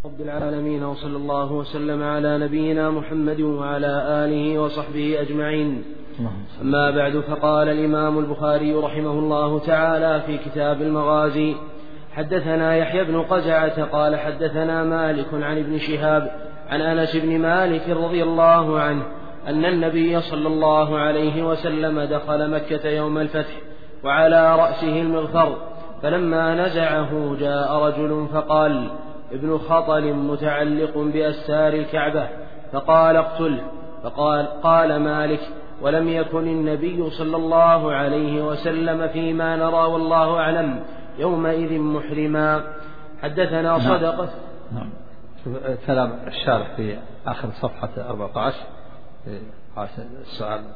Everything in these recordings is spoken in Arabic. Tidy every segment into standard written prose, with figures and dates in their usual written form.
رب العالمين، وصلى الله وسلم على نبينا محمد وعلى آله وصحبه أجمعين. أما بعد، فقال الإمام البخاري رحمه الله تعالى في كتاب المغازي: حدثنا يحيى بن قزعة قال حدثنا مالك عن ابن شهاب عن أنس بن مالك رضي الله عنه أن النبي صلى الله عليه وسلم دخل مكة يوم الفتح وعلى رأسه المغفر، فلما نزعه جاء رجل فقال: ابن خطل متعلق بأستار الكعبة، فقال: اقتله. قال مالك: ولم يكن النبي صلى الله عليه وسلم فيما نرى والله أعلم يومئذ محرما. حدثنا صدقة. نعم. كلام الشارح في آخر صفحة 14 السؤال: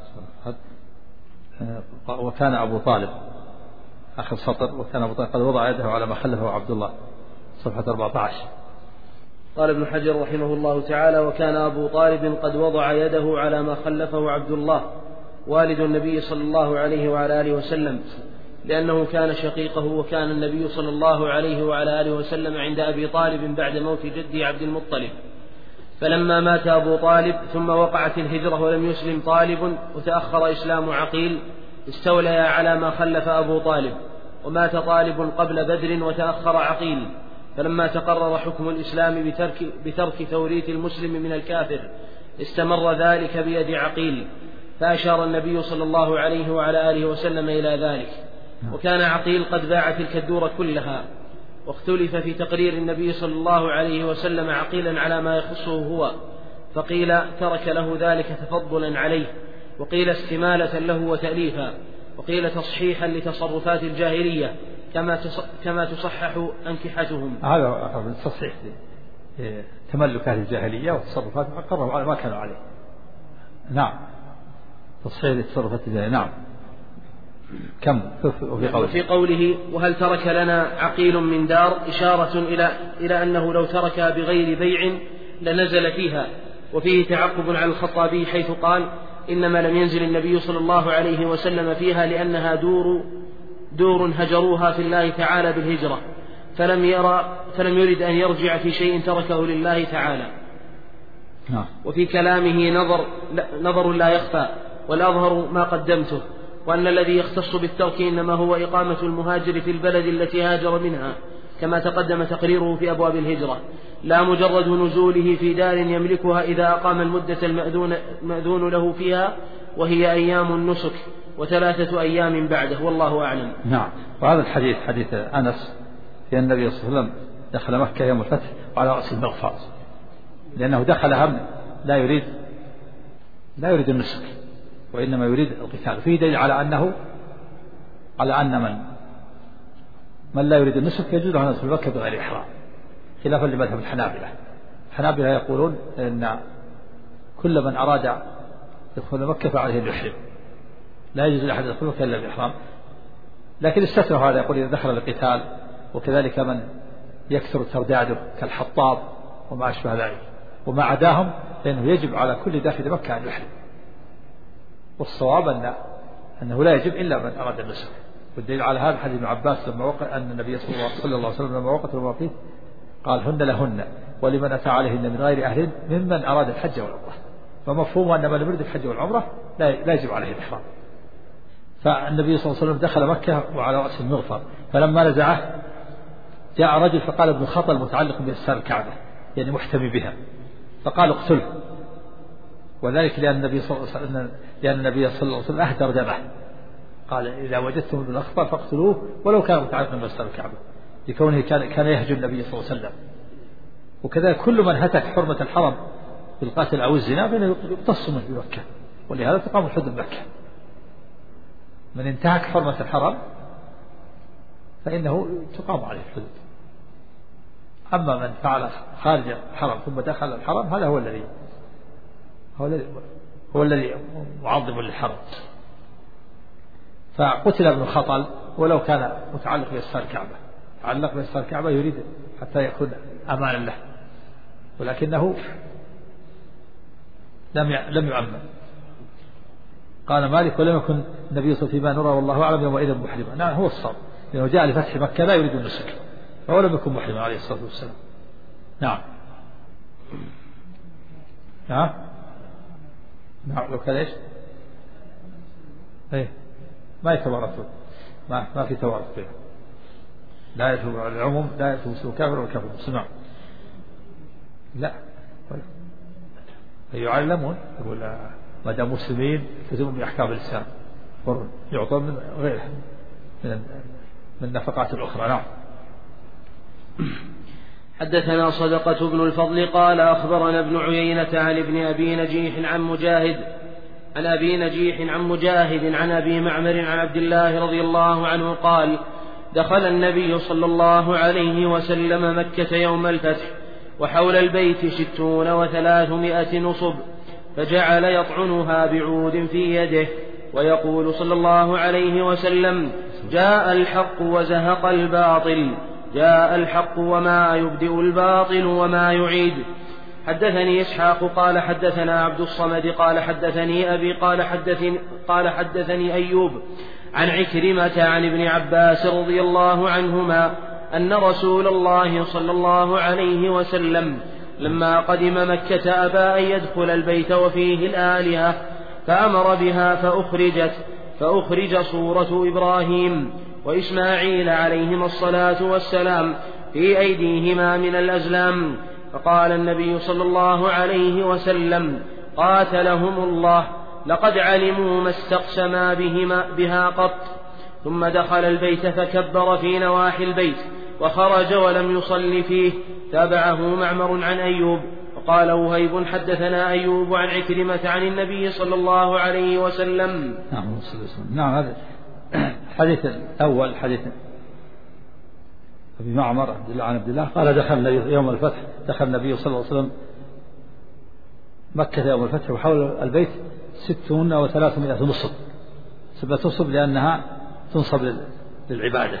وكان أبو طالب، آخر سطر: وكان أبو طالب قد وضع يده على ما خلفه عبد الله، صفحة 14. قال ابن حجر رحمه الله تعالى: وكان أبو طالب قد وضع يده على ما خلفه عبد الله والد النبي صلى الله عليه وعلى آله وسلم، لأنه كان شقيقه، وكان النبي صلى الله عليه وعلى آله وسلم عند أبي طالب بعد موت جده عبد المطلب، فلما مات أبو طالب ثم وقعت الهجرة ولم يسلم طالب وتأخر إسلام عقيل، استولى على ما خلف أبو طالب، ومات طالب قبل بدر وتأخر عقيل، فلما تقرر حكم الإسلام بترك توريث المسلم من الكافر استمر ذلك بيد عقيل، فأشار النبي صلى الله عليه وعلى آله وسلم إلى ذلك. وكان عقيل قد باع تلك الدور كلها، واختلف في تقرير النبي صلى الله عليه وسلم عقيلا على ما يخصه هو، فقيل ترك له ذلك تفضلا عليه، وقيل استمالة له وتأليفا، وقيل تصحيحا لتصرفات الجاهلية كما تصحح أنكحتهم. هذا التصحيح تملك أهل الجاهلية وتصرفات قرروا على ما كانوا عليه. نعم، تصحيح لتصرفات الجاهلية. نعم. كم في قوله: وهل ترك لنا عقيل من دار، إشارة إلى أنه لو تركها بغير بيع لنزل فيها. وفيه تعقب على الخطابي حيث قال: إنما لم ينزل النبي صلى الله عليه وسلم فيها لأنها دور هجروها في الله تعالى بالهجرة، فلم يرد أن يرجع في شيء تركه لله تعالى. وفي كلامه نظر لا يخفى، والأظهر ما قدمته، وأن الذي يختص بالترك إنما هو إقامة المهاجر في البلد التي هاجر منها، كما تقدم تقريره في أبواب الهجرة، لا مجرد نزوله في دار يملكها إذا أقام المدة المأذون له فيها، وهي أيام النسك، و3 أيام بعده، والله أعلم. نعم. وهذا الحديث حديث أنس في النبي صلى الله عليه وسلم دخل مكة يوم الفتح وعلى رأس المغفر، لأنه دخلها لا يريد النسك، وإنما يريد القتال. فيه دليل على أن من لا يريد النسك يجوز له أن يدخل مكة بغير إحرام، خلافا لمذهب الحنابلة. الحنابلة يقولون أن كل من أراد يدخل مكة فعليه أن يحرم، لا يجوز لأحد يدخل مكة إلا بإحرام، لكن استثنوا هذا، يقول إذا دخل القتال، وكذلك من يكثر ترداده كالحطاب وما أشبه ذلك، وما عداهم فإنه يجب على كل داخل مكة أن يحرم. والصواب أنه لا يجب إلا من أراد النسك. والدليل على هذا حديث ابن عباس لما وقع أن النبي صلى الله عليه وسلم لما وقت المواقيت قال: هن لهن ولمن أتى عليهن من غير أهل ممن أراد الحج والعمرة. فمفهوم أن من يريد الحج والعمرة لا يجب عليه الإحرام. فالنبي صلى الله عليه وسلم دخل مكة وعلى رأس المغفر، فلما نزعه جاء رجل فقال: ابن خطل متعلق بأستار الكعبة، يعني محتمي بها، فقال: اقتله. وذلك لأن النبي صلى الله عليه وسلم أهدر دمه، قال: إذا وجدتم ابن الأخطر فاقتلوه ولو كان متعلقا بأستار الكعبة، لكونه كان يهجو النبي صلى الله عليه وسلم. وكذلك كل من هتك حرمة الحرم بالقتل أو الزنا فإنه يقتص منه بمكة، ولهذا تقام الحدود بمكة. من انتهك حرمة الحرم فإنه تقام عليه الحدود. أما من فعل خارج الحرم ثم دخل الحرم هذا هو الذي معظم للحرم. فقتل ابن خطل ولو كان متعلق بأستار الكعبة، تعلق بأستار الكعبة يريد حتى يكون أمانا له، ولكنه لم يؤمن. قال مالك: ولم يكن النبي صلى الله عليه وسلم فيما نرى والله أعلم يومئذ محرما. نعم، هو الصواب، لأنه جاء لفتح مكة لا يريد النسك، فهو لم يكن محرما عليه الصلاة والسلام. نعم. نعم لو كان إيش؟ إيه ما يتوارثون، ما في توارث فيه، لا يثبت على العموم، لا يثبت كافر والكافر مسلم. لا يعلمون، يقول ما دام مسلمين يلتزمون بأحكام الإسلام يعطون من غيره من النفقات الأخرى. نعم. حدثنا صدقة بن الفضل قال أخبرنا ابن عيينة عن ابن أبي نجيح عن مجاهد عن أبي معمر عن عبد الله رضي الله عنه قال دخل النبي صلى الله عليه وسلم مكة يوم الفتح وحول البيت 60 و300 نصب، فجعل يطعنها بعود في يده ويقول صلى الله عليه وسلم جاء الحق وزهق الباطل، جاء الحق وما يبدئ الباطل وما يعيد. حدثني إسحاق قال حدثنا عبد الصمد قال حدثني أبي قال حدثني أيوب عن عكرمة عن ابن عباس رضي الله عنهما أن رسول الله صلى الله عليه وسلم لما قدم مكة أبى أن يدخل البيت وفيه الآلهة فأمر بها فأخرج صورة إبراهيم وإسماعيل عليهما الصلاة والسلام في أيديهما من الأزلام، فقال النبي صلى الله عليه وسلم قاتلهم الله لقد علموا ما استقسما بها قط. ثم دخل البيت فكبر في نواحي البيت وخرج ولم يصل فيه. تابعه معمر عن أيوب وقال وهيب حدثنا أيوب عن عكرمة عن النبي صلى الله عليه وسلم. نعم هذا الحديث الأول حديث أبي معمر عن عبد الله قال دخل يوم الفتح دخل النبي صلى الله عليه وسلم مكة يوم الفتح وحول البيت 60 و300 نصب، 7 نصب لأنها تنصب للعبادة،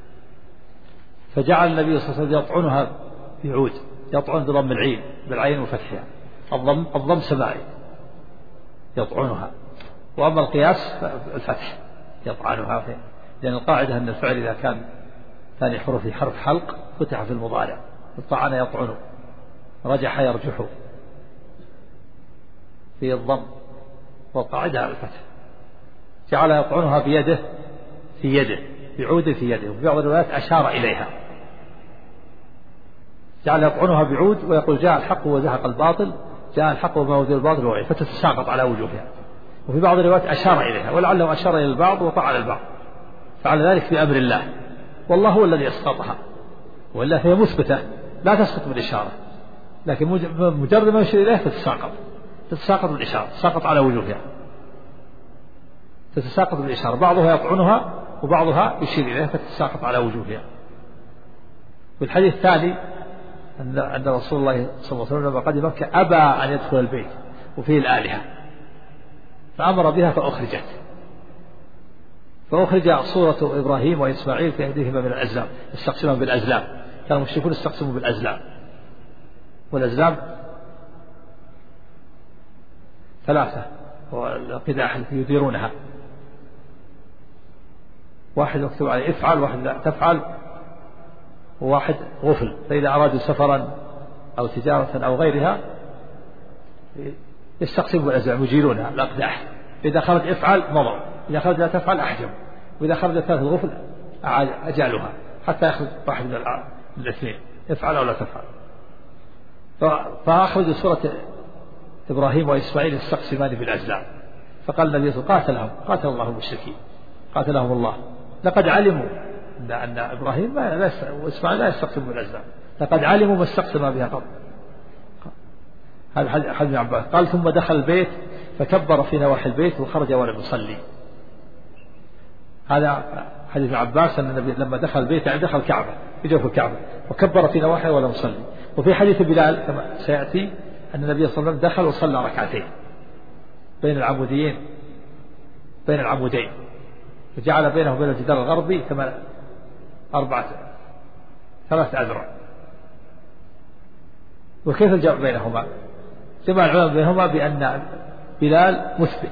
فجعل النبي صلى الله عليه وسلم يطعنها بعود، يطعن بضم العين بالعين وفتحها، الضم سماعي يطعنها، وأما القياس الفتح يطعنها فيه، لأن القاعدة أن الفعل إذا كان ثاني حروف حرف حلق فتح في المضارع، الطعن يطعن، رجح يرجح في الضم، والقاعدة على الفتح. جعل يطعنها بيده في يده بعود في يده، وفي بعض الروايات أشار إليها، جعل يطعنها بعود ويقول جاء الحق وزهق الباطل، جاء الحق وما يبدئ الباطل وما يعيد، فتتساقط على وجوهها. وفي بعض الروايات أشار إليها، ولعله أشار إلى البعض وطعن البعض، فعل ذلك بأمر الله، والله هو الذي أسقطها، وإلا هي مثبتة لا تسقط بالإشارة، لكن مجرد ما يشير إليه تتساقط بالإشارة، تساقط على وجوهها، تتساقط بالإشارة، بعضها يطعنها وبعضها يشير إليه فتتساقط على وجوهها. والحديث الثاني أن رسول الله صلى الله عليه وسلم لما قدم مكة أبى أن يدخل البيت وفيه الآلهة فأمر بها فأخرج صورة إبراهيم وإسماعيل في أيديهما من الأزلام، يستقسمون بالأزلام، كانوا المشركون يستقسمون بالأزلام، والأزلام 3 والقداح التي يديرونها، واحد مكتوب عليه افعل، واحد لا تفعل، وواحد غفل، فإذا أرادوا سفرا أو تجارة أو غيرها يستقسموا بالأزلام يجيرونها الأقداح، إذا خرج افعل مضوا، إذا خرج لا تفعل أحجم، وإذا خرج 3 الغفل أجالها حتى يخرج واحد من الاثنين افعل أو لا تفعل. فأخرج صورة إبراهيم وإسماعيل يستقسمان بالأزلام، فقال النبي صلى الله عليه وسلم قاتل الله المشركين، قاتلهم الله، لقد علموا أن إبراهيم وإسماعيل لا يستقسم بالأزلام، لقد علموا ما استقسم بها قبل. هذا حديث ابن عباس. قال ثم دخل البيت فكبر في نواحي البيت وخرج ولم يصلي. هذا حديث ابن عباس أن النبي لما دخل البيت يعني دخل الكعبة في الكعبة وكبر في نواحي ولم يصلي. وفي حديث بلال كما سيأتي أن النبي صلى الله عليه وسلم دخل وصلى ركعتين بين العمودين وجعل بينه وبين الجدار الغربي 3 أذرع. وكيف الجمع بينهما؟ جمع العلماء بينهما بأن بلال مثبت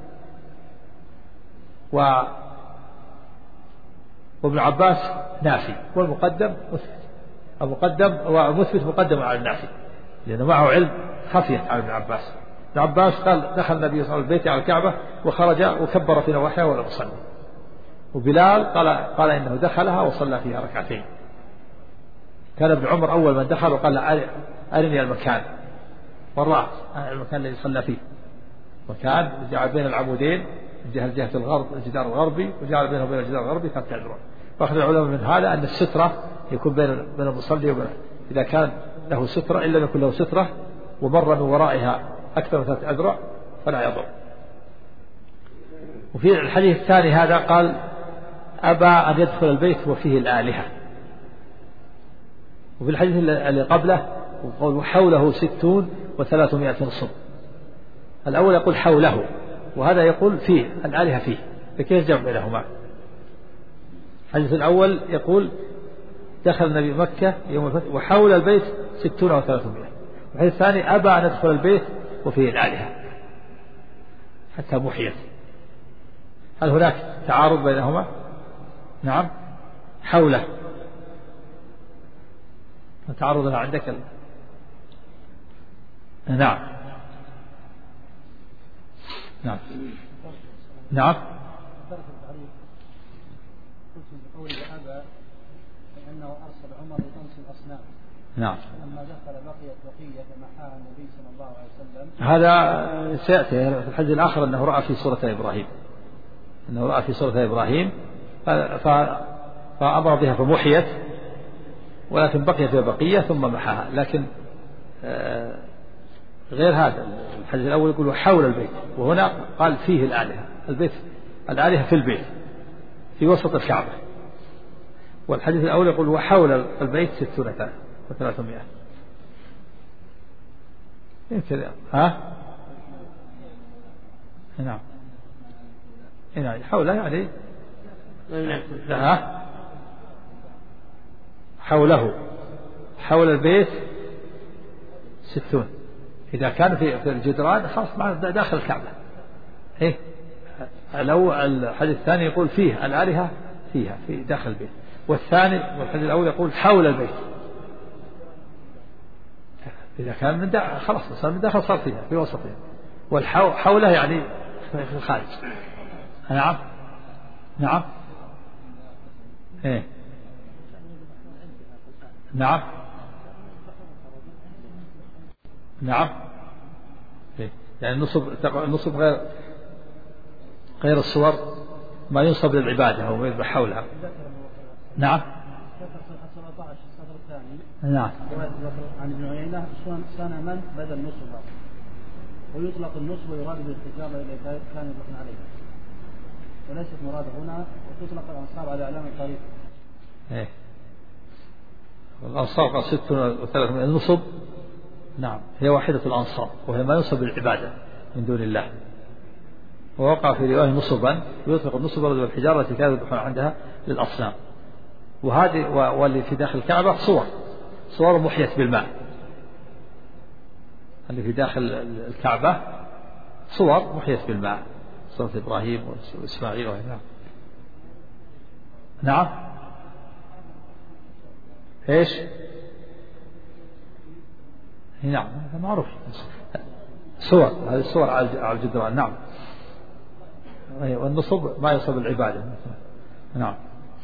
وابن عباس نافي، والمقدم مثبت، المقدم ومثبت مقدم على النافي، لأنه معه علم خفية عن ابن عباس. ابن عباس قال دخل النبي صلى الله عليه وسلم البيت على الكعبة وخرج وكبر في نواحيها ولا يصلي. وبلال قال إنه دخلها وصلى فيها ركعتين. كان ابن عمر أول من دخل وقال أرني المكان، وراه المكان الذي صلى فيه، وكان جعل بين العمودين جهة الغرب الجدار الغربي، وجعل بينه وبين الجدار الغربي 3 أذرع. فأخذ العلماء من هذا أن السترة يكون بين المصلي وبين، إذا كان له سترة إن لم يكن له سترة ومر من ورائها أكثر من 3 أذرع فلا يضر. وفي الحديث الثاني هذا قال أبى أن يدخل البيت وفيه الآلهة. وفي الحديث اللي قبله وقول حوله 60 و300 نصب. الأول يقول حوله، وهذا يقول فيه الآلهة فيه، فكيف جمع بينهما؟ الحديث الأول يقول دخل النبي مكة يوم الفتح وحول البيت 60 و300. الحديث الثاني أبى أن يدخل البيت وفيه الآلهة حتى محيت. هل هناك تعارض بينهما؟ نعم. حوله تعارض عندك؟ نعم نعم نعم. لأنه أرسل عمر لأنس الأصنام. نعم. لما دخل بقيت بقية فمحاها النبي صلى الله عليه وسلم. هذا سيأتي في الحديث الآخر أنه رأى في سورة إبراهيم، أنه رأى في سورة إبراهيم فأمر بها فمحيت، ولكن بقي فيها بقية ثم محاها. لكن غير هذا الحديث الأول يقول حول البيت، وهنا قال فيه الآلهة. البيت الآلهة في البيت في وسط الكعبة. والحديث الأول يقول وحول البيت 60 و300. يمكن نعم حوله يعني حول البيت 60. إذا كان في الجدران خلاص مع داخل الكعبة. لو الحديث الثاني يقول فيه الآلهة فيها في داخل البيت، والثاني والحديث الأول يقول حول البيت. إذا كان من خلاص صار من داخل صار فيها في وسطها، والحوله يعني في الخارج. نعم نعم نعم نعم. يعني النصب غير الصور ما ينصب للعبادة أو يذبح حولها. نعم نعم. عن ابن عيينة صنما بدل نصبا، ويطلق النصب ويراد بالحجارة التي كان يطلق عليها، وليست مراد هنا. وتطلق الأنصاب على أعلام الطريق. الأنصاب قال 6 و300 النصب. نعم هي واحدة الأنصاب، وهي ما ينصب للعبادة من دون الله. ووقع في رواية نصبا، يطلق النصب والحجارة التي كانوا يذبحون عندها للأصنام. وهذه واللي في داخل الكعبة صور محيت بالماء. اللي في داخل الكعبة صور محيت بالماء، صورة إبراهيم وإسماعيل وهنا. نعم ايش؟ نعم معروف صور، هذه الصور على الجدران. نعم. والنصب ما يصب العبادة. نعم.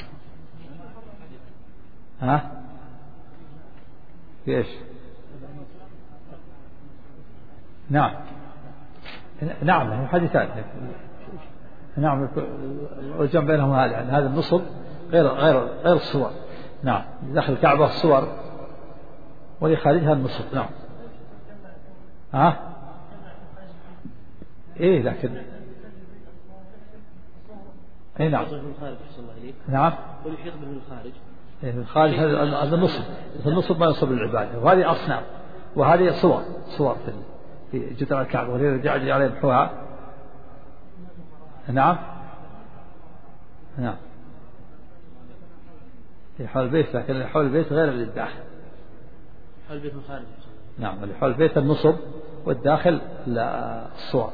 في ايش؟ نعم نعم حديثان. نعم والجمع بينهم هذا النصب غير الصور. نعم داخل الكعبة الصور ولخارجها النصب. نعم لكن نعم نعم ويحيط به الخارج. الخارج هذا النصب. النصب ما ينصب للعبادة، وهذه أصنام وهذه صور في جدار الكعبة وهي عليه يمحوها. نعم في حول البيت، لكن حول البيت غير للداخل. حول البيت الخارج. نعم اللي حول البيت النصب، والداخل الصور.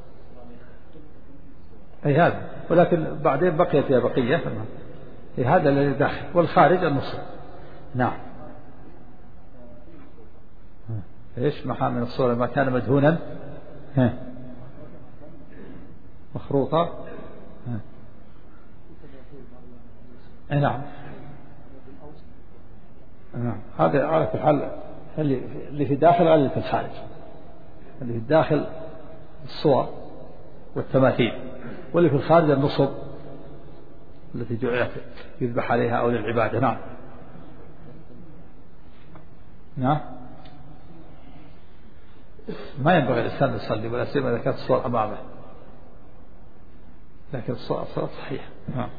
هذا، ولكن بعدين بقي فيها بقية. هذا الذي داخل، والخارج النصب. نعم إيش محى من الصورة ما كان مدهونا مخروطة نعم. هذا على في الحل اللي في الداخل على اللي في الخارج. اللي في الداخل الصور والتماثيل، واللي في الخارج النصب التي جعلت يذبح عليها أو للعبادة. نعم. نعم. ما ينبغي الإنسان يصلي ولا سيما إذا كانت الصور أمامه، لكن الصلاة صحيحة. نعم.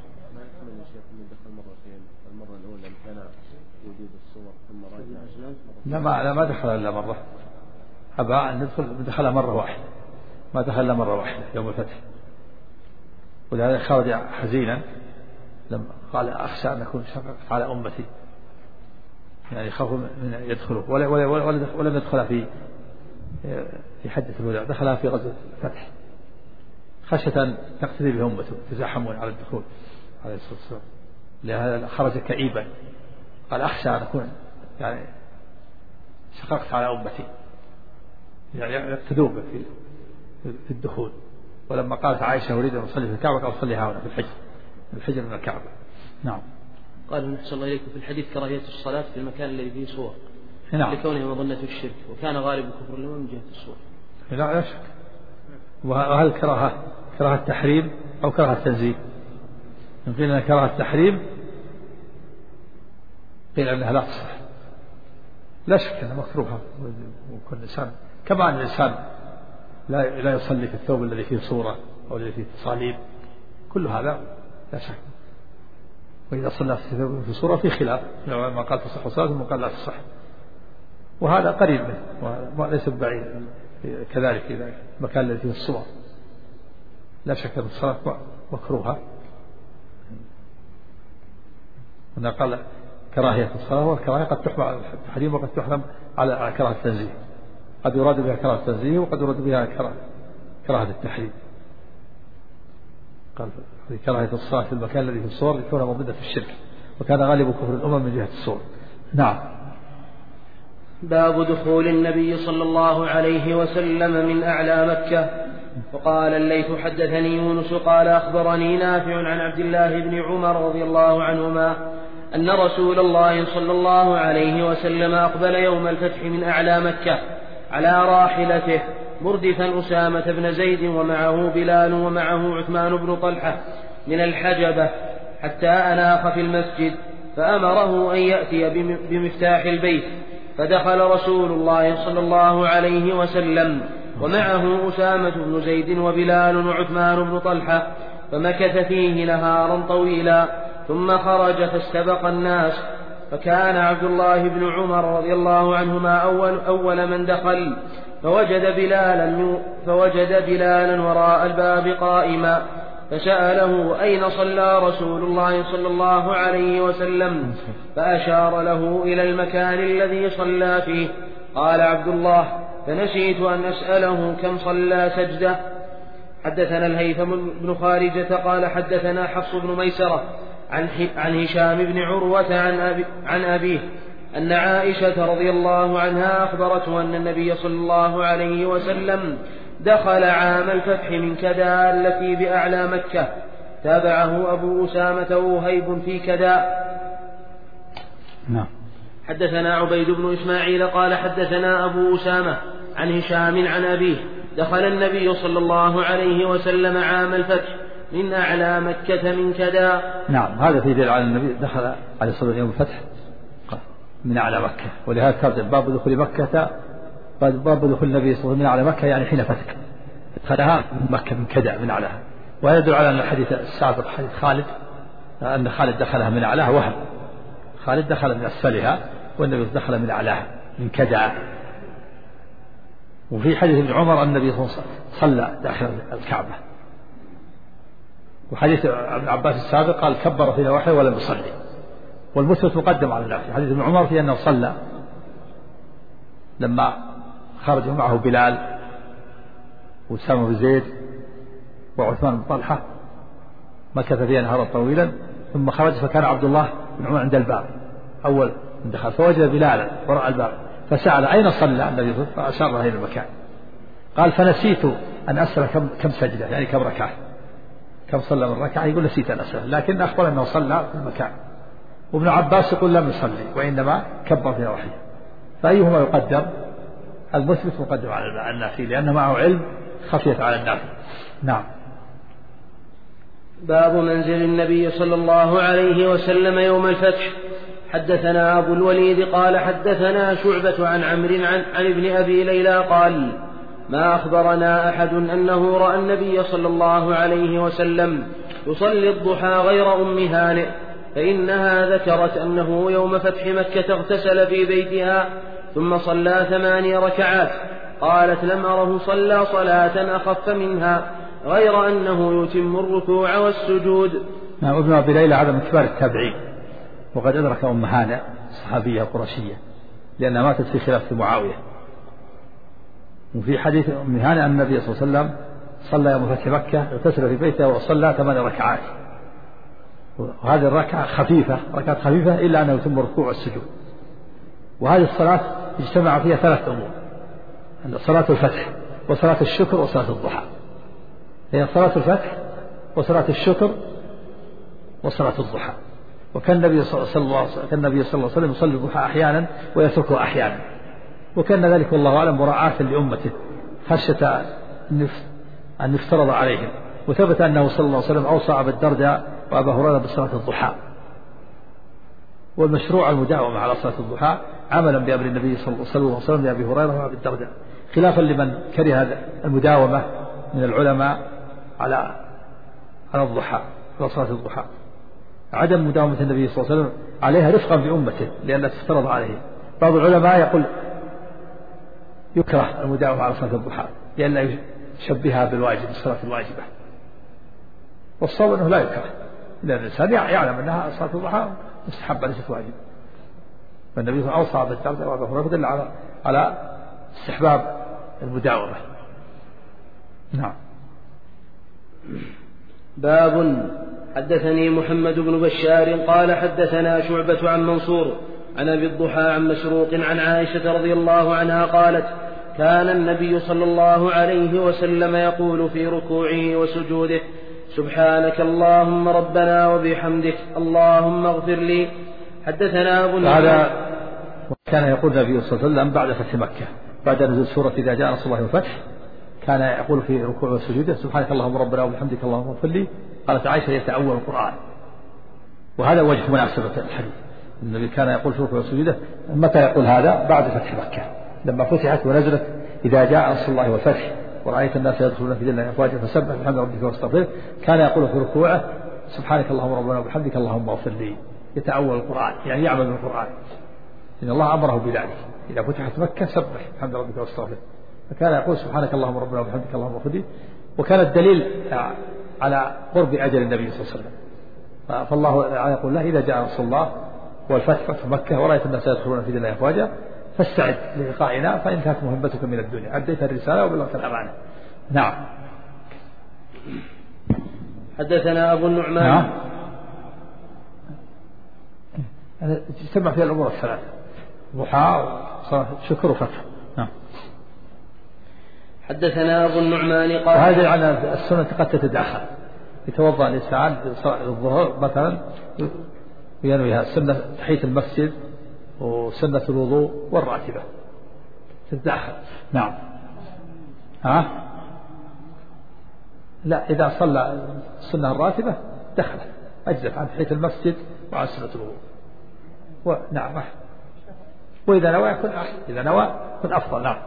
المرة الأولى كان وجود الصور ثم لا ما دخل إلا مرة. أبى أن دخل مرة واحدة، ما دخل إلا مرة واحدة يوم الفتح، ولهذا خرج حزينا لما قال أخشى أن أكون شققت على أمتي، يعني يخاف من يدخلوا ولم يدخل في حجة الوداع، دخلها في غزوة الفتح خشية أن تقتدي به أمته تزاحمون على الدخول عليه الصلاة والسلام. لهذا خرج كئيبا قال أخشى أن أكون يعني شققت على أمتي، يعني يقتدون في الدخول. ولما قالت عائشة أريد أن أصلي في الكعبة قال أصلي هنا في الحجر من الكعبة. نعم. قال نحسن الله إليكم في الحديث كراهية الصلاة في المكان الذي فيه صور. نعم. لكونه مظنة الشرك، وكان غالب كفر الأمم من جهة الصور. لا شك. وهل كراهة التحريم أو كراهة التنزيه؟ إن قيل أن كراهة التحريم قيل أنها لا تصح، لا شك أنها مكروهة. وكل إنسان كما أن الإنسان لا يصلي في الثوب الذي فيه صورة أو الذي فيه تصاليب، كل هذا لا شك. وإذا صلى في صورة في خلاف، ما قال تصح صلاة وما قال لا تصح، وهذا قريب منه وليس بعيد. كذلك إذا المكان الذي فيه الصور لا شك أن الصلاة مكروهة. هنا قال كراهية الصلاة، والكراهية قد تحمل على التحريم وقد تحرم على كراهة التنزيه، قد يراد بها كراهة التنزيه وقد يراد بها كراهة التحريم. قال كراهية الصلاة في المكان الذي في الصور لكونها مضدة في الشرك، وكان غالب كفر الأمم من جهة الصور. نعم. باب دخول النبي صلى الله عليه وسلم من أعلى مكة. وقال الليث حدثني يونس قال أخبرني نافع عن عبد الله بن عمر رضي الله عنهما أن رسول الله صلى الله عليه وسلم أقبل يوم الفتح من أعلى مكة على راحلته مردفا أسامة بن زيد ومعه بلال ومعه عثمان بن طلحة من الحجبة حتى أناخ في المسجد، فأمره أن يأتي بمفتاح البيت، فدخل رسول الله صلى الله عليه وسلم ومعه أسامة بن زيد وبلال وعثمان بن طلحة، فمكث فيه نهارا طويلا، ثم خرج فاستبق الناس، فكان عبد الله بن عمر رضي الله عنهما أول من دخل، فوجد بلالا وراء الباب قائما، فسأله أين صلى رسول الله صلى الله عليه وسلم، فأشار له إلى المكان الذي صلى فيه. قال عبد الله فنسيت أن أسأله كم صلى سجدة. حدثنا الهيثم بن خارجة قال حدثنا حفص بن ميسرة عن هشام بن عروة عن أبيه أن عائشة رضي الله عنها أخبرته أن النبي صلى الله عليه وسلم دخل عام الفتح من كدا التي بأعلى مكة. تابعه أبو أسامة وهيب في كدا. نعم. حدثنا عبيد بن إسماعيل قال حدثنا أبو أسامة عن هشام عن أبيه دخل النبي صلى الله عليه وسلم عام الفتح من أعلى مكة من كدا. نعم. هذا في دليل على النبي دخل عليه الصلاة والسلام يوم الفتح من أعلى مكة، ولهذا ترجم باب دخول مكة، باب دخول النبي صلى الله عليه وسلم من أعلى مكة يعني حين فتح دخلها مكة من كدا من أعلاها. ويدل على أن الحديث السابق حديث خالد أن خالد دخلها من أعلاها وهم، خالد دخل من أسفلها والنبي دخل من أعلاها من كدا. وفي حديث ابن عمر أن النبي صلى داخل الكعبة. وحديث ابن عباس السابق قال كبر في نواحيه ولم يصلي، والمثبت مقدم على النافي. حديث ابن عمر في أنه صلى لما خرج معه بلال وأسامة بن زيد وعثمان بن طلحة، مكث فيها نهارا طويلا، ثم خرج فكان عبد الله بن عمر عند الباب أول من دخل، فوجد بلالا وراء الباب، فسأل أين صلى النبي فأشار إلى المكان. قال فنسيت أن أسأل كم سجدة يعني كم ركعة كم صلى من ركعة. يقول نسيت أن أسأل لكن أخبر أنه صلى في المكان. وابن عباس يقول لم يصلي وإنما كبر في نواحيه. فأيهما يقدم؟ المثبت مقدم على النافي لأن معه علم خفيت على النافي. نعم. باب منزل النبي صلى الله عليه وسلم يوم الفتح. حدثنا أبو الوليد قال حدثنا شعبة عن عمرو عن ابن أبي ليلى قال ما أخبرنا أحد أنه رأى النبي صلى الله عليه وسلم يصلي الضحى غير أم هانئ، فإنها ذكرت أنه يوم فتح مكة اغتسل في بيتها ثم صلى 8 ركعات. قالت لم أره صلى صلاة أخف منها غير أنه يتم الركوع والسجود. نعم. ابن أبي ليلى هذا من كبار التابعين وقد أدرك أم هانئ صحابية قرشية لأنها ماتت في خلافة معاوية. وفي حديث أم هانئ أن النبي صلى الله عليه وسلم صلى يوم فتح مكة اغتسل في بيته وصلى 8 ركعات. وهذه الركعة خفيفة ركعات خفيفة إلا أنه يتم الركوع والسجود. وهذه الصلاة اجتمع فيها 3 أمور: صلاة الفتح وصلاة الشكر وصلاة الضحى. هي صلاة الفتح وصلاة الشكر وصلاة الضحى. وكان النبي صلى الله عليه وسلم يصلي الضحى أحيانا ويتركه أحيانا، وكان ذلك والله أعلم مراعاة لأمته خشية أن يفترض عليهم. وثبت أنه صلى الله عليه وسلم أوصى أبا الدرداء وأبا هريرة بصلاة الضحى. والمشروع المداومة على صلاة الضحى عملا بأمر النبي صلى الله عليه وسلم لأبي هريرة وأبي الدرداء، خلافا لمن كره المداومة من العلماء على الضحى وصلاة الضحى. عدم مداومة النبي صلى الله عليه وسلم عليها رفقا بأمته لأنها تفترض عليه. بعض العلماء يقول يكره المداومة على صلاة الضحى لأنه يشبهها بالواجب الصلاة الواجبة، والصواب أنه لا يكره لأن الإنسان يعلم أنها صلاة الضحى مستحبة ليست واجبة. فالنبي صلى الله عليه وسلم أوصى بالتردد وأبا هريرة يدل على استحباب المداومة. نعم. باب حدثني محمد بن بشار قال حدثنا شعبة عن منصور عن أبي الضحى عن مسروق عن عائشة رضي الله عنها قالت كان النبي صلى الله عليه وسلم يقول في ركوعه وسجوده سبحانك اللهم ربنا وبحمدك اللهم اغفر لي. حدثنا أبو هذا كان يقول النبي صلى الله عليه وسلم بعد فتح مكة بعد نزول سورة إذا جاء نصر الله والفتح، كان يقول في ركوعه وسجوده سبحانك اللهم ربنا وبحمدك اللهم اغفر لي. قالت عائشة يتأول القرآن، وهذا وجه مناسبة الحديث. النبي كان يقول في ركوعه وسجوده. متى يقول هذا؟ بعد فتح مكة لما فتحت ونزلت إذا جاء نصر الله والفتح ورأيت الناس يدخلون في دين الله أفواجا فسبح بحمد ربك واستغفره. كان يقول في ركوعه سبحانك اللهم ربنا وبحمدك اللهم اغفر لي، يتأول القرآن يعني يعمل بالقرآن، إن الله أمره بذلك. إذا فتحت مكة سبح بحمد ربك واستغفره، فكان يقول سبحانك اللهم ربنا وبحمدك اللهم اغفر لي. وكان الدليل على قرب أجل النبي صلى الله عليه وسلم، فالله يقول له إذا جاء نصر الله والفتح فتح مكة ورأيت الناس يدخلون في دين الله أفواجا فاستعد للقائنا فإنتهت مهمتك من الدنيا، أديت الرسالة وبلغت الأمانة. نعم. حدثنا أبو النعمان. نعم. تجتمع فيها الأمور الثلاثة: ضحى شكر وفتح. نعم. حدثنا أبو النعمان قال وهذا يعني السنة قد تتداخل، يتوضأ الإنسان الظهر مثلا وينويها سنة تحية المسجد وسنة الوضوء والراتبة تتداخل. نعم. لا، إذا صلى السنة الراتبة دخلت أجزت عن تحية المسجد وعن سنة الوضوء. نعم. وإذا نوى يكون أحسن، إذا نوى يكون أفضل. نعم.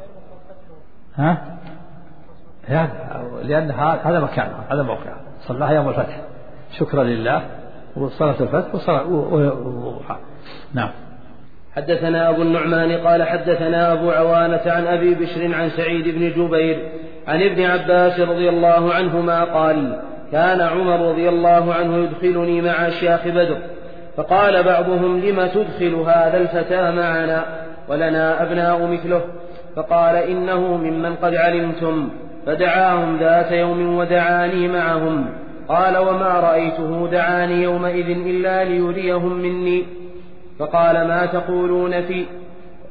لأن هذا مكان، هذا موقع صلاها يوم الفتح شكرا لله، وصلاة الفتح وصلاة. نعم. حدثنا أبو النعمان قال حدثنا أبو عوانة عن أبي بشر عن سعيد بن جبير عن ابن عباس رضي الله عنهما قال كان عمر رضي الله عنه يدخلني مع أشياخ بدر، فقال بعضهم لم تدخل هذا الفتى معنا ولنا أبناء مثله؟ فقال إنه ممن قد علمتم، فدعاهم ذات يوم ودعاني معهم. قال وما رأيته دعاني يومئذ إلا ليريهم مني. فقال ما تقولون فيه؟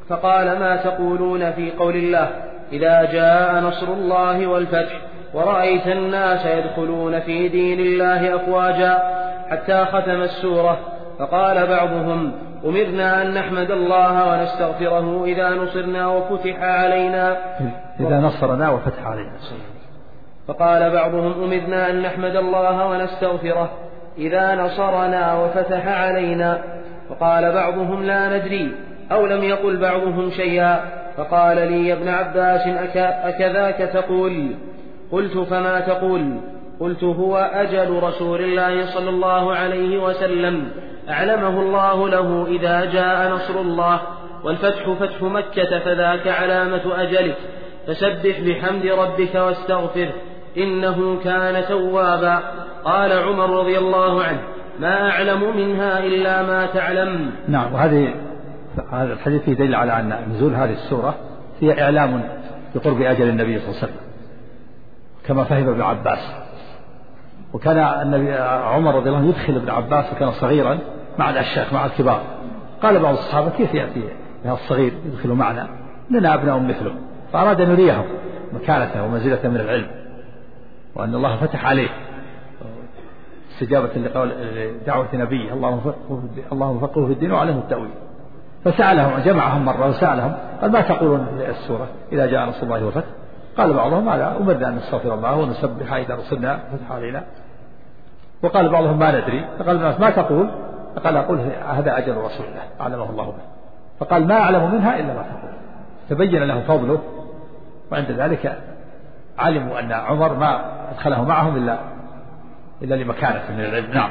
فقال: ما تقولون في قول الله: إذا جاء نصر الله والفتح ورأيت الناس يدخلون في دين الله أفواجا، حتى ختم السورة. فقال بعضهم: أمرنا أن نحمد الله ونستغفره إذا نصرنا وفتح علينا. إذا نصرنا وفتح علينا. فقال بعضهم: أمرنا أن نحمد الله ونستغفره إذا نصرنا وفتح علينا. فقال بعضهم: لا ندري، أو لم يقل بعضهم شيئا. فقال لي: يا ابن عباس، أكذاك تقول؟ قلت: فما تقول؟ قلت: هو أجل رسول الله صلى الله عليه وسلم أعلمه الله له إذا جاء نصر الله والفتح فتح مكة، فذاك علامة أجلك، فسبح بحمد ربك واستغفره إنه كان توابا. قال عمر رضي الله عنه: ما أعلم منها إلا ما تعلم. نعم. وهذا الحديث يدل على أن نزول هذه السورة فيها إعلام بقرب أجل النبي صلى الله عليه وسلم كما فهم ابن عباس. وكان النبي عمر رضي الله عنه يدخل ابن عباس وكان صغيرا مع الأشياخ مع الكبار. قال بعض الصحابة: كيف يأتي هذا الصغير يدخل معنا؟ لنا أبناء مثله. فأراد أن يريهم مكانته ومنزلته من العلم، وأن الله فتح عليه استجابة لدعوة نبيه: اللهم فقهه في الدين وعلمه التأويل. فسألهم، جمعهم مرة وسألهم: قال: ما تقولون في السورة إذا جاء نصر الله والفتح؟ قال بعضهم: هذا أمرنا أن نستغفر الله ونسبح إذا رسلنا فتح علينا. وقال بعضهم: ما ندري. فقال الناس: ما تقول؟ فقال: أقول هذا أجل رسول الله أعلمه الله به. فقال: ما أعلم منها إلا ما تقول. تبين له فضله، وعند ذلك علموا أن عمر ما أدخله معهم إلا لمكانة من العلم. نعم.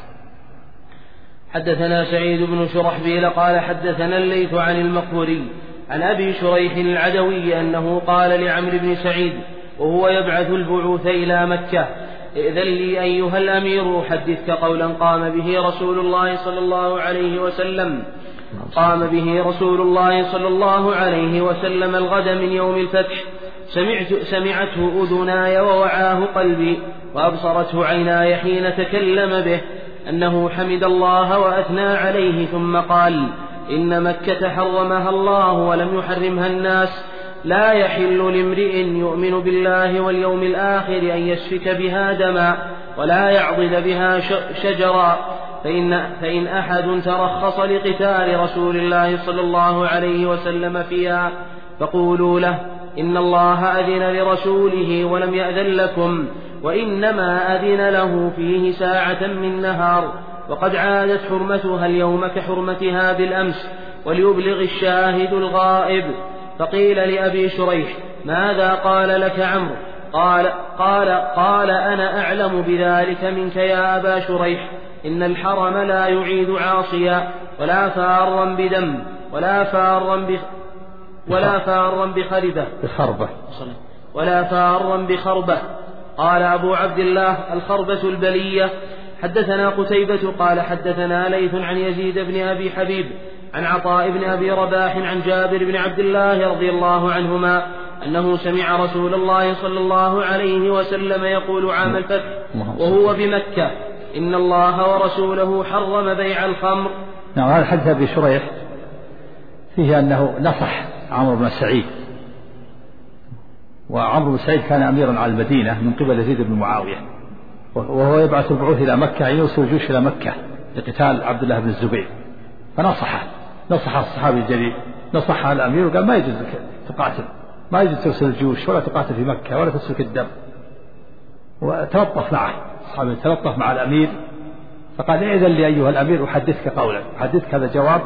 حدثنا سعيد بن شرحبيل قال: حدثنا الليث عن المقبوري عن أبي شريح العدوي أنه قال لعمرو بن سعيد وهو يبعث البعوث إلى مكة: ائذن لي أيها الأمير أحدثك قولا قام به رسول الله صلى الله عليه وسلم الغد من يوم الفتح، سمعته أذناي ووعاه قلبي وأبصرته عيناي حين تكلم به، أنه حمد الله وأثنى عليه ثم قال: إن مكة حرمها الله ولم يحرمها الناس، لا يحل لامرئ يؤمن بالله واليوم الآخر أن يسفك بها دما ولا يعضد بها شجرا، فإن أحد ترخص لقتال رسول الله صلى الله عليه وسلم فيها فقولوا له: إن الله أذن لرسوله ولم يأذن لكم، وإنما أذن له فيه ساعة من نهار، وقد عادت حرمتها اليوم كحرمتها بالأمس، وليبلغ الشاهد الغائب. فقيل لأبي شريح: ماذا قال لك عمرو؟ قال: أنا أعلم بذلك منك يا أبا شريح. إن الحرم لا يعيد عاصيا ولا فارا بدم ولا فارا بخربة. قال أبو عبد الله: الخربة البلية. حدثنا قتيبة قال: حدثنا ليث عن يزيد بن أبي حبيب عن عطاء بن أبي رباح عن جابر بن عبد الله رضي الله عنهما أنه سمع رسول الله صلى الله عليه وسلم يقول عام الفتح وهو بمكة: إن الله ورسوله حرم بيع الخمر. نعم. هذا حديث أبي شريح فيه أنه نصح عمرو بن سعيد، وعمرو بن سعيد كان أميرا على المدينة من قبل يزيد بن معاوية، وهو يبعث البعوث إلى مكة، يوصل الجيوش إلى مكة لقتال عبد الله بن الزبير. فنصح الصحابي الجليل، نصح الأمير وقال: ما يجوز تقاتل، ما يجوز ترسل الجيوش ولا تقاتل في مكة ولا تسلك الدم. وتلطف معه الصحابي، تلطف مع الأمير، فقال: ائذن لي أيها الأمير أحدثك قولا. أحدثك هذا جواب،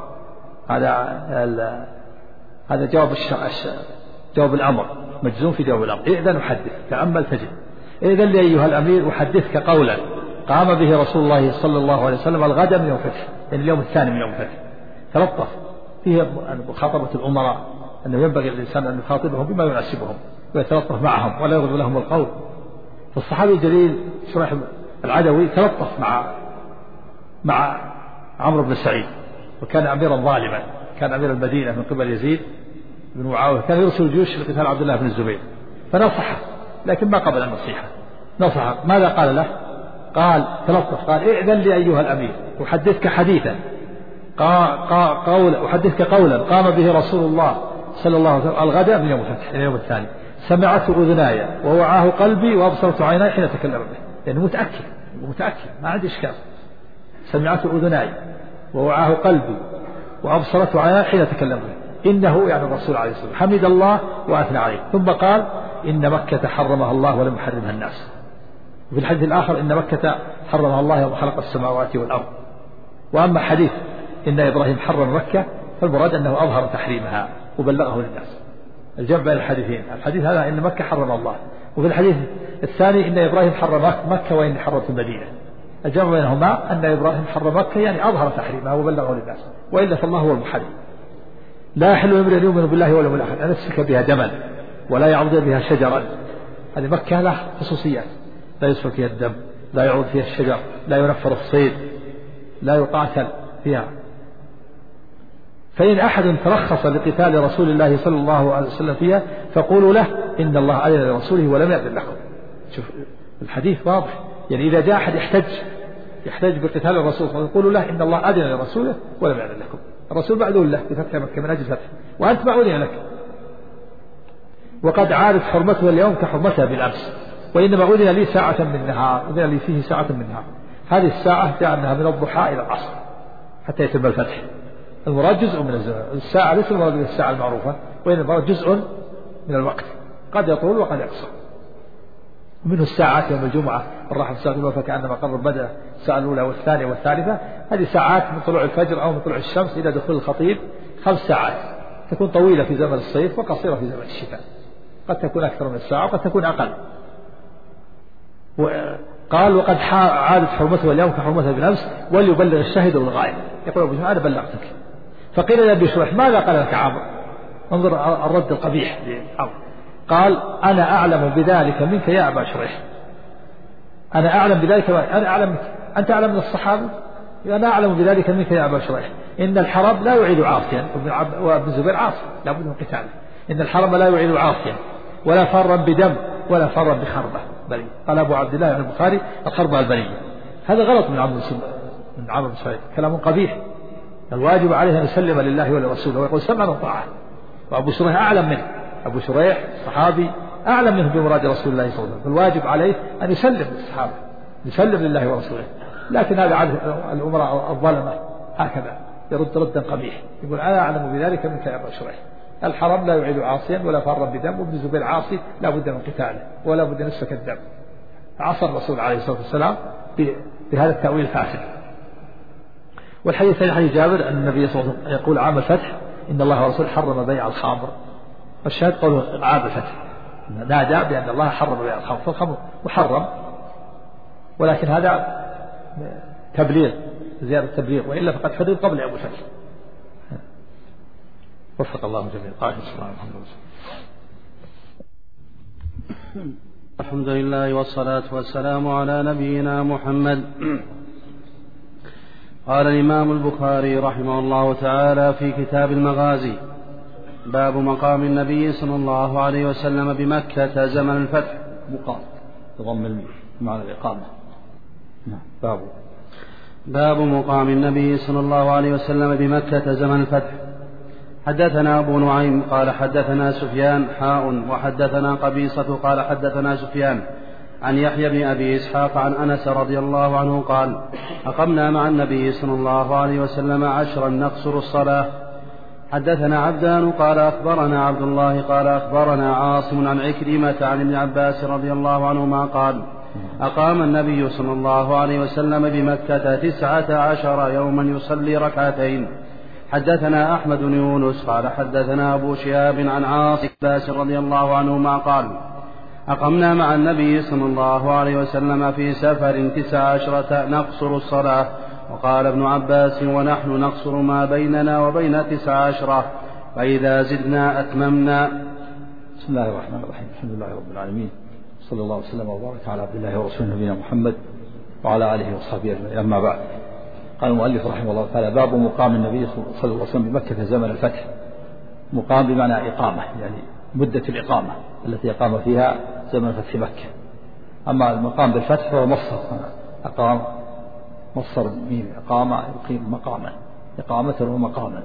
هذا جواب الأمر، مجزوم في جواب الأمر. ائذن أحدث، تأمل تجد: ائذن لي أيها الأمير أحدثك قولا قام به رسول الله صلى الله عليه وسلم الغد من يوم الفتح، يعني اليوم الثاني من يوم الفتح. تلطف فيه مخاطبة الأمراء، أنه ينبغي للإنسان أن يخاطبهم بما يناسبهم ويتلطف معهم ولا يغضب لهم القول. فالصحابي الجليل شريح العدوي تلطف مع عمرو بن سعيد، وكان أميرا ظالما، كان أمير المدينة من قبل يزيد بن معاوية، كان يرسل الجيوش لقتال عبد الله بن الزبير. فنصحه لكن ما قبل النصيحة. نصحه، ماذا قال له؟ قال: تلطف، قال: ائذن لي أيها الأمير أحدثك حديثا أحدثك قولا قام به رسول الله صلى الله عليه وسلم الغداء من يوم الفتح اليوم الثاني، سمعته أذناي ووعاه قلبي وأبصرت عيناي حين تكلم به، يعني متأكد ما عندي إشكال. سمعته أذناي ووعاه قلبي وأبصرت عيناي حين تكلم به، إنه يعني الرسول عليه الصلاة والسلام حمد الله وأثنى عليه، ثم قال إن مكة حرمها الله ولم يحرمها الناس. وفي الحديث الآخر إن مكة حرمها الله يوم خلق السماوات والأرض. وأما حديث إن إبراهيم حرم مكة فالمراد أنه أظهر تحريمها وبلغه للناس. الجمع بين الحديثين، الحديث هذا إن مكة حرم الله، وفي الحديث الثاني إن إبراهيم حرم مكة وإني حرمت المدينة. الجمع بينهما أن إبراهيم حرم مكة يعني أظهر تحريمها وبلغه للناس، وإلا فالله هو المحرم. لا يحل امرئ يؤمن بالله واليوم الآخر أن يسفك بها دما ولا يعضد بها شجرا. هذه مكة لها خصوصيات، لا يسفك فيها الدم، لا يعضد فيها الشجر، لا ينفر الصيد، لا يقاتل فيها. فإن أحد ترخص لقتال رسول الله صلى الله عليه وسلم فيها فقولوا له إن الله أذن لرسوله ولم يأذن لكم. شوف الحديث واضح، يعني إذا جاء أحد يحتج بقتال الرسول فقولوا له إن الله أذن لرسوله ولم يأذن لكم. الرسول معذور له بفتح مكة من أجل فتح، وأنت معذور لك، وقد عادت حرمتها اليوم كحرمتها بالأمس، وإنما أذن لي ساعة من نهار، أذن لي فيه ساعة من نهار. هذه الساعة جاء أنها من الضحى إلى العصر حتى يتم الفتح. المراد جزء من الساعة، ليس المراد بالساعة المعروفة، وإنما المراد جزء من الوقت، قد يطول وقد يقصر. منه الساعات يوم الجمعة الراحة في الساعة الأولى فكأنما قرب بدأ الساعة الأولى والثانية والثالثة، هذه ساعات من طلوع الفجر أو من طلوع الشمس إلى دخول الخطيب 5 ساعات، تكون طويلة في زمن الصيف وقصيرة في زمن الشتاء، قد تكون أكثر من الساعة وقد تكون أقل. قال وقد عادت حرمتها اليوم كحرمتها بالأمس وليبلغ الشاهد والغائب. يقول أبو جهل أنا بلغتك. فقيل لأبي شريح ماذا قال لك عمرو؟ انظر الرد القبيح لعمرو. قال أنا أعلم بذلك منك يا أبا شريح، أنا أعلم بذلك، أنا أعلم، أنت أعلم من الصحابة، أنا أعلم بذلك منك يا أبا شريح. إن الحرم لا يعيد عاصيا، وابن الزبير عاصي لا بد من قتاله. إن الحرم لا يعيد عاصيا ولا فارا بدم ولا فارا بخربة بني. قال أبو عبد الله البخاري الخربة البنية. هذا غلط من عمرو بن سعيد، كلام قبيح. الواجب عليه أن يسلم لله ولرسوله ويقول سمعا وطاعة. وأبو شريح أعلم منه، أبو شريح صحابي أعلم منه بمراد رسول الله صلى الله عليه وسلم، فالواجب عليه أن يسلم للصحابة، يسلم لله ورسوله. لكن هذا عادة الأمراء الظلمة هكذا، يرد ردا قبيح، يقول أنا أعلم بذلك منك يا أبا شريح. الحرم لا يعيد عاصيا ولا فارا بدم، وابن الزبير عاصي لا بد من قتاله ولا بد أن يسفك الدم. عصى الرسول عليه الصلاة والسلام بهذا التأويل الفاسد. والحديث الثاني حديث جابر أن النبي صلى الله عليه وسلم يقول عام الفتح إن الله ورسوله حرم بيع الخمر. الشاهد قوله عام الفتح نادى بأن الله حرم بيع الخمر، فالخمر محرم، ولكن هذا تبليغ، زيادة تبليغ، وإلا فقد حرم قبل يوم الفتح. وفق الله جميعا. قال صلى الله عليه وسلم الحمد لله والصلاة والسلام على نبينا محمد. قال الإمام البخاري رحمه الله تعالى في كتاب المغازي: باب مقام النبي صلى الله عليه وسلم بمكة زمن الفتح. مقام بضم الميم معنى الإقامة. باب مقام النبي صلى الله عليه وسلم بمكة زمن الفتح. حدثنا أبو نعيم قال حدثنا سفيان وحدثنا قبيصة قال حدثنا سفيان عن يحيى بن أبي إسحاق عن أنس رضي الله عنه قال: أقمنا مع النبي صلى الله عليه وسلم 10 نقصر الصلاة. حدثنا عبدان قال أخبرنا عبد الله قال أخبرنا عاصم عن عكرمة عن ابن عباس رضي الله عنهما قال: أقام النبي صلى الله عليه وسلم بمكة 19 يوما يصلي ركعتين. حدثنا أحمد بن يونس قال حدثنا أبو شهاب عن عاصم عباس رضي الله عنهما قال: أقمنا مع النبي صلى الله عليه وسلم في سفر 19 نقصر الصلاة. وقال ابن عباس: ونحن نقصر ما بيننا وبين 19 فإذا زدنا أتممنا. بسم الله الرحمن الرحيم. الحمد لله رب العالمين، صلى الله وسلم وبارك على عبد الله ورسوله نبينا محمد وعلى آله وصحبه أجمعين. أما بعد، قال المؤلف رحمه الله تعالى: باب مقام النبي صلى الله عليه وسلم بمكة زمن الفتح. مقام بمعنى إقامة، يعني مدة الإقامة التي أقام فيها زمن فتح مكة. أما المقام بالفتح فهو مصدر، أقام، مصدر ميم، أقام يقيم مقاما، إقامة ومقاما.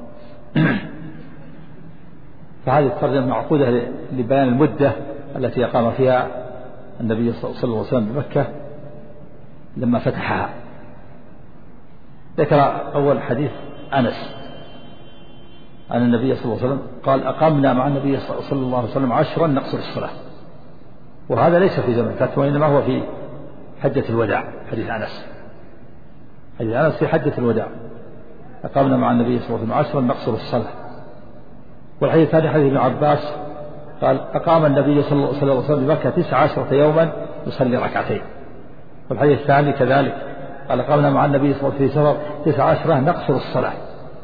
فهذه الترجمة معقودة لبيان المدة التي أقام فيها النبي صلى الله عليه وسلم بمكة لما فتحها. ذكر أول حديث أنس عن النبي صلى الله عليه وسلم قال: أقمنا مع النبي صلى الله عليه وسلم 10 نقصر الصلاة. وهذا ليس في زمن الفتح، وإنما هو في حجة الوداع. حديث أنس في حجة الوداع أقمنا مع النبي صلى الله عليه وسلم 10 نقصر الصلاة. والحديث الثاني حديث ابن عباس قال: أقام النبي صلى الله عليه وسلم بمكة 19 يوما يصلي ركعتين. والحديث الثاني كذلك قال: أقامنا مع النبي صلى الله عليه وسلم في سفر 19 نقصر الصلاة.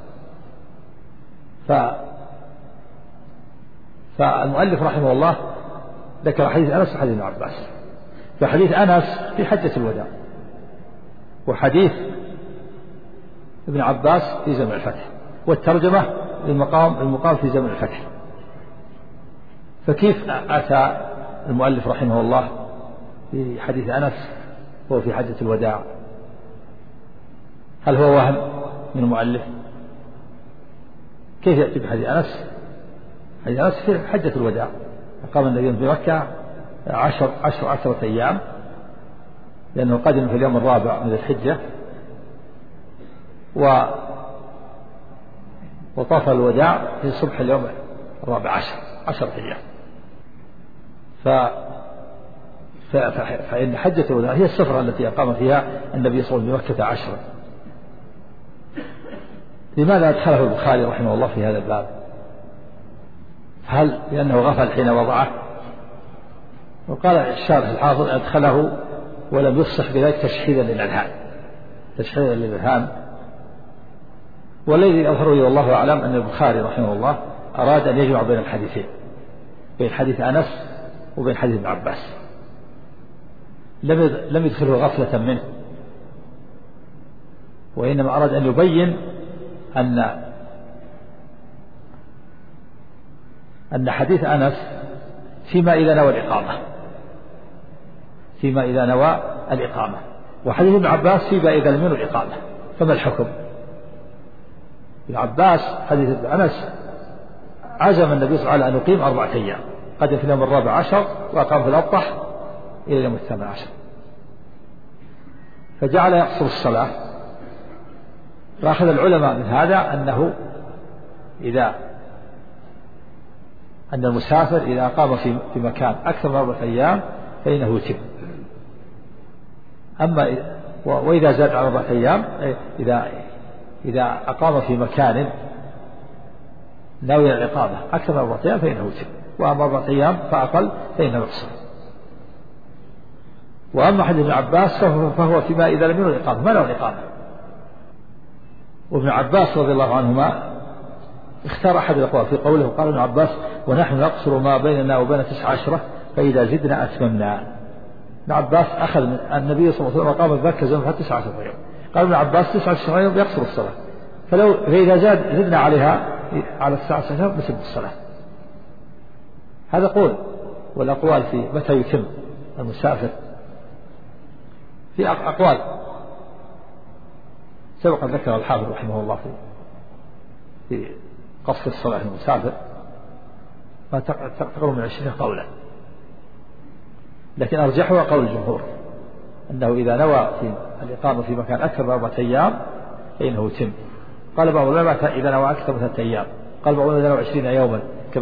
فالمؤلف رحمه الله ذكر حديث أنس وحديث ابن عباس. فحديث أنس في حجة الوداع، وحديث ابن عباس في زمن الفتح، والترجمة المقام في زمن الفتح. فكيف أتى المؤلف رحمه الله في حديث أنس هو في حجة الوداع؟ هل هو وهم من المؤلف؟ كيف يأتي بحديث أنس؟ حديث أنس في حجة الوداع أقام النبي بمكة 10 أيام، لأنه قدم في اليوم الرابع من الحجة وطاف الوداع في صبح اليوم الرابع 10 أيام. فإن حجة الوداع هي السفرة التي أقام فيها النبي صلى الله عليه وسلم بمكة 10. لماذا أدخله البخاري رحمه الله في هذا الباب؟ هل لأنه غفل حين وضعه؟ وقال الشارح الحافظ: أدخله ولم يفصح بذلك تشحيذا للإذهان. والذي أظهره والله أعلم أن البخاري رحمه الله أراد أن يجمع بين الحديثين، بين حديث أنس وبين حديث ابن عباس. لم يدخله غفلة منه، وإنما أراد أن يبين أن حديث أنس فيما إذا نوى الإقامة، وحديث ابن عباس فيما إذا لم ينوي الإقامة. فما الحكم؟ ابن عباس حديث أنس عزم النبي صلى الله عليه وسلم أن يقيم 4 أيام، قدم في اليوم الرابع 10 وأقام في الأبطح إلى اليوم 18، فجعل يقصر الصلاة. فأخذ العلماء من هذا أن المسافر إذا أقام في مكان أكثر من 4 أيام فإنه يتم. وإذا زاد على 4 أيام، إذا أقام في مكان ناوي الإقامة أكثر من 4 أيام فإنه يتم، وأما 4 أيام فأقل فإنه يقصر. وأما حديث ابن عباس فهو فيما إذا لم ينوي الإقامة، ما نوى الإقامة. وابن عباس رضي الله عنهما اختار أحد الأقوال في قوله، قال ابن عباس: ونحن نقصر ما بيننا وبين 19 فإذا زدنا أتممنا. ابن عباس أخذ من النبي صلى الله عليه وسلم وقام بمكة زمن 19 يوم، قال ابن عباس 19 يوم يقصر الصلاة، فإذا زدنا عليها على 19 يوم نسب الصلاة. هذا قول. والأقوال في متى يتم المسافر في أقوال سبق ذكر الحافظ رحمه الله في قصر الصلاة المسافر ما تقرب من 20 قولا، لكن أرجحها قول الجمهور أنه إذا نوى في الإقامة في مكان أكثر من 4 أيام فإنه يتم. قال بعض العلماء إذا نوى أكثر من 3 أيام، قال بعض العلماء إذا نوى 20 يوما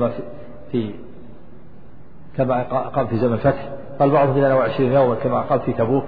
كما أقام في زمن الفتح، قال بعضهم إذا نوى 20 يوما كما أقام في تبوك.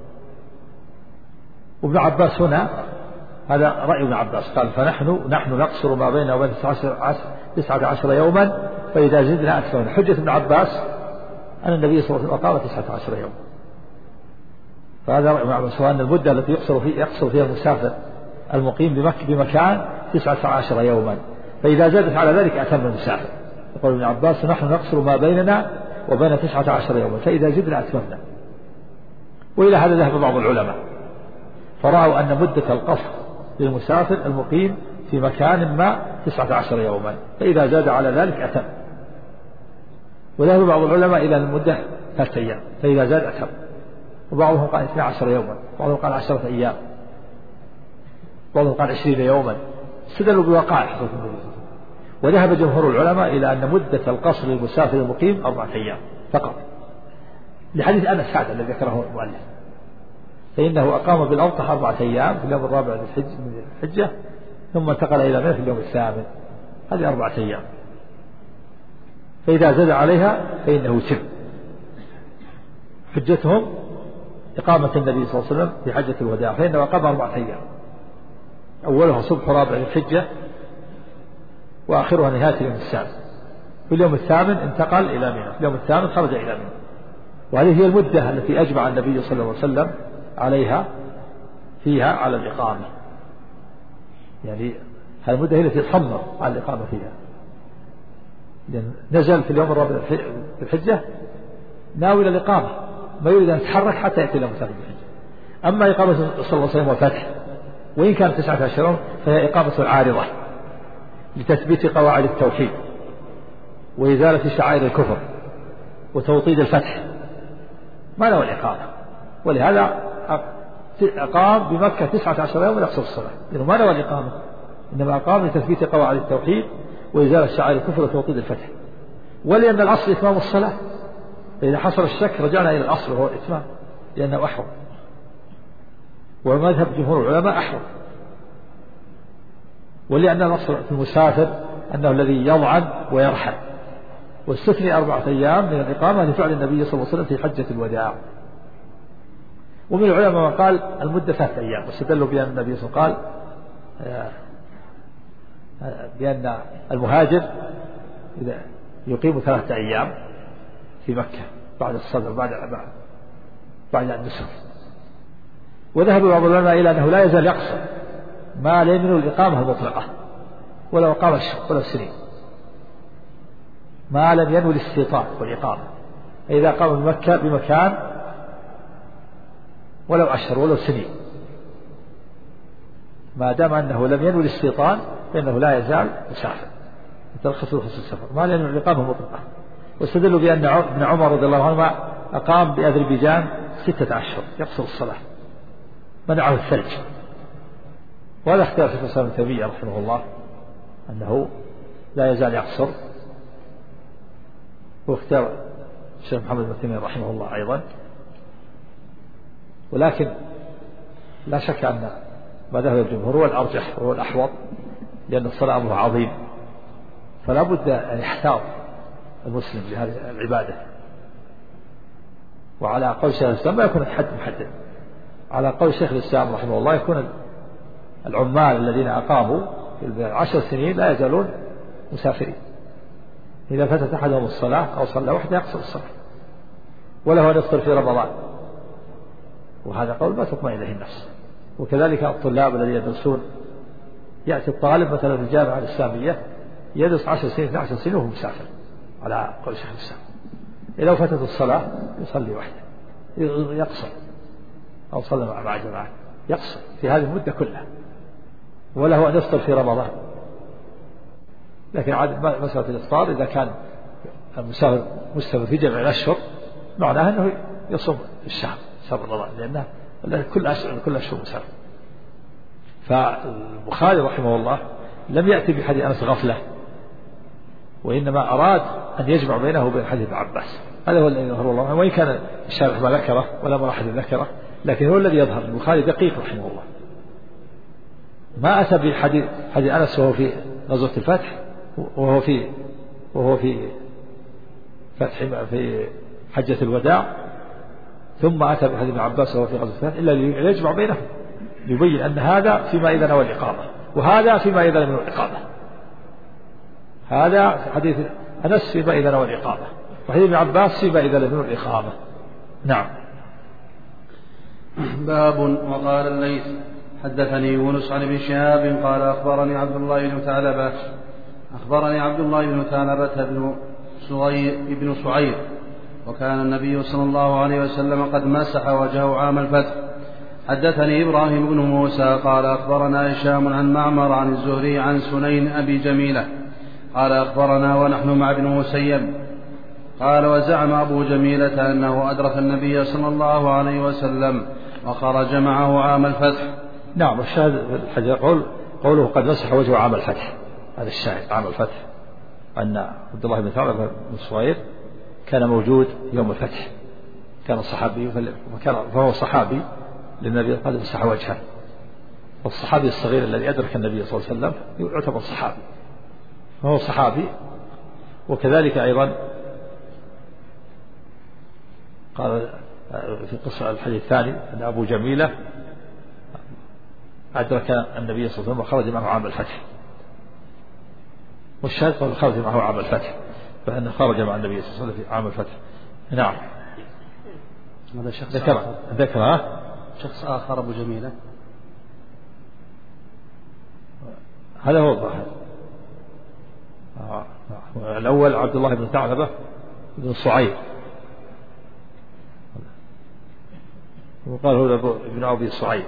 وابن عباس هنا هذا رأي ابن عباس، قال: فنحن نقصر ما بيننا وبين 19 يوما فإذا زدنا أكثر. حجة ابن عباس أن النبي صلى الله عليه وسلم أقام 19 يوما، فهذا رأي ابن عباس، وأن المدة التي يقصر فيها المسافر المقيم بمكان 19 يوما، فإذا زادت على ذلك أتم المسافر. يقول ابن عباس: نحن نقصر ما بيننا وبين 19 يوما فإذا زدنا أتممنا. وإلى هذا ذهب بعض العلماء، فرأوا أن مدة القصر للمسافر المقيم في مكان ما 19 يوما، فإذا زاد على ذلك أتم. وذهب بعض العلماء إلى المدة 3 أيام فإذا زاد أتم، وبعضهم قال 12 يوما، بعضهم قال 10 أيام، بعضهم قال 20 يوما، استدلوا بوقائع حصلت النبي صلى الله عليه وسلم. وذهب جمهور العلماء إلى أن مدة القصر للمسافر المقيم 4 أيام فقط، لحديث أنس سعد الذي ذكره المؤلف، فإنه أقام بالأبطح 4 أيام في اليوم الرابع من الحجة، ثم انتقل إلى منى في اليوم الثامن، هذه 4 أيام، فإذا زاد عليها فإنه يتم. حجتهم إقامة النبي صلى الله عليه وسلم في حجة الوداع، فإنه أقام 4 أيام، أولها صبح رابع الحجة وآخرها نهاية اليوم السابع. في اليوم الثامن انتقل إلى منى، في اليوم الثامن خرج إلى منى. وهذه هي المدة التي أجمع النبي صلى الله عليه وسلم عليها فيها على الإقامة، يعني هذه المدة هي التي صمم على الإقامة فيها، لأن نزل في اليوم الرابع في الحجة ناوي الإقامة، ما يريد أن يتحرك حتى يأتي إلى مسافة الحجة. أما إقامة صلى الله عليه وسلم وفتح، وإن كانت 19 يوم، فهي إقامة عارضة لتثبيت قواعد التوحيد وإزالة شعائر الكفر وتوطيد الفتح، ما له الإقامة. ولهذا أقام بمكة 19 يوم يقصر الصلاة، لأنه ما له الإقامة، إنما أقام لتثبيت قواعد التوحيد وإزالة شعائر الكفر وتوطيد الفتح. ولأن الأصل إتمام الصلاة، فإذا حصل الشك رجعنا إلى الأصل وهو الإتمام، لأنه أحوط، ومذهب جمهور العلماء أحوط. ولأن الأصل في المسافر أنه الذي يضعن ويرحل، واستثني 4 أيام من الإقامة لفعل النبي صلى الله عليه وسلم في حجة الوداع. ومن العلماء من قال المدة 3 أيام، واستدلوا بأن النبي صلى الله عليه وسلم قال بأن المهاجر إذا يقيم 3 أيام في مكة بعد الصدر بعد النسك. وذهب بعض العلماء إلى أنه لا يزال يقصر ما لا يمنع الإقامة المطلقة ولو أقام الشهر ولو سنين، ما لم ينوي الاستيطان والإقامة. إذا قام بمكة بمكان ولو أشهر ولو سنين، ما دام أنه لم ينوي الاستيطان فإنه لا يزال مسافر، يترخص له خصوص السفر ما لم ينوي الإقامة المطلقة. واستدلوا بأن ابن عمر رضي الله عنهما أقام بأذربيجان 6 أشهر يقصر الصلاة، منعه الثلج. وهذا اختيار شيخ الإسلام ابن تيمية رحمه الله أنه لا يزال يقصر، واختار الشيخ محمد بن تيمية رحمه الله أيضا. ولكن لا شك أن ما ذهب الجمهور هو الأرجح وهو الأحوط، لأن الصلاة أمرها عظيم، فلا بد أن يحتاط المسلم لهذه العبادة. وعلى قول شيخ الإسلام ما يكون الحد محدد، على قول شيخ الإسلام رحمه الله يكون العمال الذين أقاموا في 10 سنين لا يزالون مسافرين، إذا فاتت أحدهم الصلاة أو صلى وحده يقصر الصلاة، وله أن يفطر في رمضان، وهذا قول ما تطمئن إليه النفس. وكذلك الطلاب الذين يدرسون، يأتي الطالب مثلا في الجامعة الإسلامية يدرس 10 سنين 12 سنين وهو مسافر، على قول شيخ الإسلام إذا فاتت الصلاة يصلي وحده يقصر، أو صلى مع جماعة يقصر في هذه المدة كلها، وله أن يفطر في رمضان. لكن مسألة الإفطار إذا كان المسافر مستمر في جميع الأشهر معناه أنه يصوم الشهر شهر رمضان، لأنه كل أشهر مسافر. فالبخاري رحمه الله لم يأتي بحديث أنس غفلة، وإنما أراد أن يجمع بينه وبين حديث ابن عباس. هذا هو الذي يظهر الله، وإن كان الشارح ما ذكره ولا ما أحد ذكره، لكن هو الذي يظهر. البخاري دقيق رحمه الله، ما أتى بحديث أنس وهو في غزوة الفتح وهو في في حجة الوداع، ثم أتى بحديث ابن عباس وهو في غزوة الفتح، إلا ليجمع بينهم، يبين أن هذا فيما إذا نوى الإقامة وهذا فيما إذا لم ينوي الإقامة. هذا حديث أنس فيما إذا نوى الإقامة، وحديث ابن عباس فيما إذا لم ينوي الإقامة. نعم. باب. وقال الليث حدثني يونس عن ابن شهاب قال أخبرني عبد الله بن ثعلبة بن سعير وكان النبي صلى الله عليه وسلم قد مسح وجهه عام الفتح. حدثني إبراهيم بن موسى قال أخبرنا هشام عن معمر عن الزهري عن سنين أبي جميلة قال أخبرنا ونحن مع ابن مسيب قال وزعم أبو جميلة أنه أدرك النبي صلى الله عليه وسلم وخرج معه عام الفتح. نعم. الشاهد في الحديث يقول قوله قد مسح وجهه عام الفتح، هذا الشاهد عام الفتح، أن عبد الله بن ثعلبة بن صهير كان موجود يوم الفتح، كان صحابي فهو صحابي للنبي قد مسح وجهه، والصحابي الصغير الذي أدرك النبي صلى الله عليه وسلم يعتبر صحابي، فهو صحابي. وكذلك أيضا قال في قصة الحديث الثاني أن أبو جميلة أدرك النبي صلى الله عليه وسلم وخرج معه عام الفتح، والشاهد قال خرج معه عام الفتح، فإنه خرج مع النبي صلى الله عليه وسلم في عام الفتح. نعم. هذا شخص ذكرها شخص آخر أبو جميلة، هذا هو الظاهر. الأول عبد الله بن ثعلبة بن صعيب، وقال هو ابن أبي صعيب،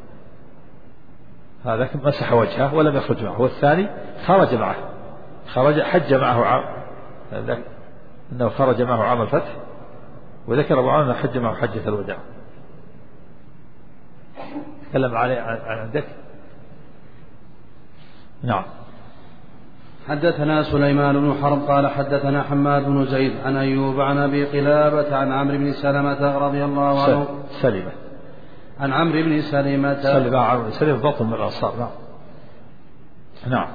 هذا مسح وجهه ولم يخرج معه، والثاني خرج معه، حج معه أنه خرج معه عام الفتح، وذكر أبو عامر حج معه حجة الوداع. تكلم عليه عندك. نعم. حدثنا سليمان بن حرب قال حدثنا حماد بن زيد عن أيوب عن أبي قلابة عن عمرو بن سلمة رضي الله عنه. سلمة. عن عمرو بن سلمة. سلمة بطن من الأنصار. نعم. نعم.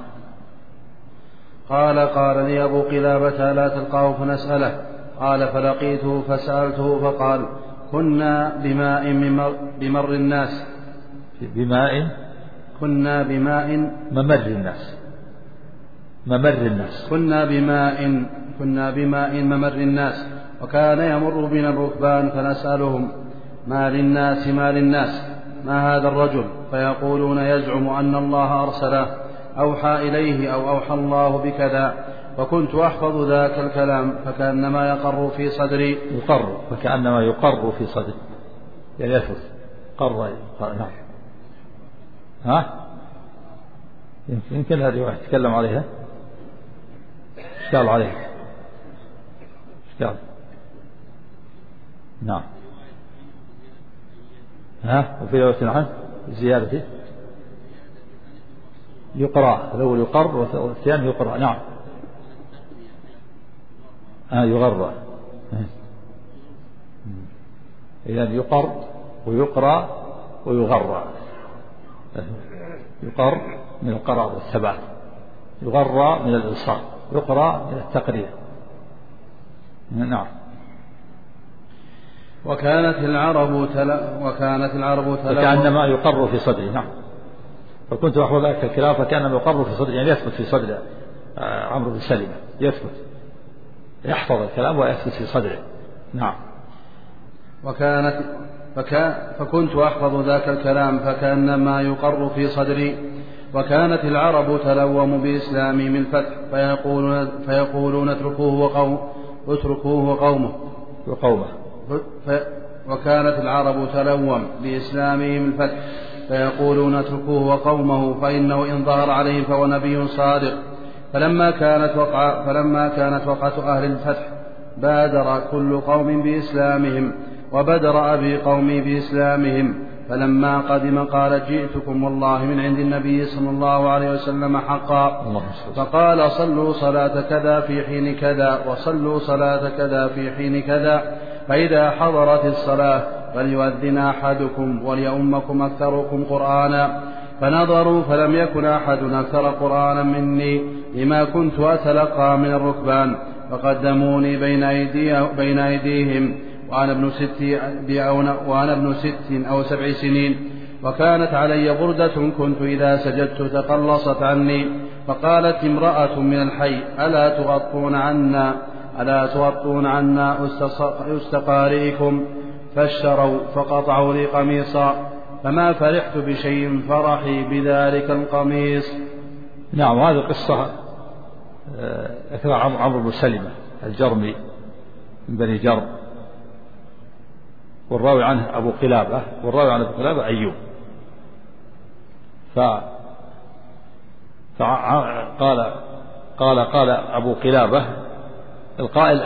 قال لي أبو قلابة لا تلقاه فنسأله، قال فلقيته فسألته فقال كنا بماء بمر الناس. بماء. كنا بماء ممر الناس. كنا بماء ممر الناس، وكان يمر بنا الركبان فنسألهم ما للناس ما هذا الرجل، فيقولون يزعم أن الله أرسله، أوحى إليه أو أوحى الله بكذا، فكنت أحفظ ذاك الكلام فكأنما يقر في صدري. فكأنما يقر في صدري، يعني يثبت قر. نعم. ها يمكن هذه واحد يتكلم عليها، اشكال عليها، اشكال. نعم. وفي رواية عنه زيادة يقرأ، الأول يقر والثاني يقرأ. نعم. يغرى، إذن يقر ويقرأ ويغرى. يقر من القرار والثبات، يغرى من الإلصاق، يقرأ من التقرير. نعم. وكانت العرب فكأنما يقر في صدري. نعم. فكنت أحفظ ذلك الكلام فكأنما يقر في صدري، يعني يثبت في صدر عمرو بن سلمة، يحفظ الكلام ويثبت في صدره. نعم. فكنت أحفظ ذاك الكلام فكأنما يقر في صدري. وكانت العرب تلوم بإسلامهم الفتح فيقولون اتركوه وقومه. وكانت العرب تلوم بإسلامهم الفتح فيقولون اتركوه وقومه فإنه إن ظهر عليهم فهو نبي صادق. فلما كانت وقعة أهل الفتح بادر كل قوم بإسلامهم، وبدر أبي قومي بإسلامهم. فلما قدم قال جئتكم والله من عند النبي صلى الله عليه وسلم حقا، فقال صلوا صلاة كذا في حين كذا، وصلوا صلاة كذا في حين كذا، فإذا حضرت الصلاة فليؤذن أحدكم وليؤمكم أكثركم قرآنا. فنظروا فلم يكن أحد أكثر قرآنا مني لما كنت أتلقى من الركبان، فقدموني بين أيديهم وأنا ابن 6 أو 7 سنين، وكانت علي بردة كنت إذا سجدت تقلصت عني. فقالت امرأة من الحي ألا تغطون عنا أستقارئكم، فاشتروا فقطعوا لي قميصا، فما فرحت بشيء فرحي بذلك القميص. نعم. هذه قصة ذكرها عمرو بن سلمة الجرمي من بني جرم، والراوي عنه أبو قلابة، أيوب. قال أبو قلابة القائل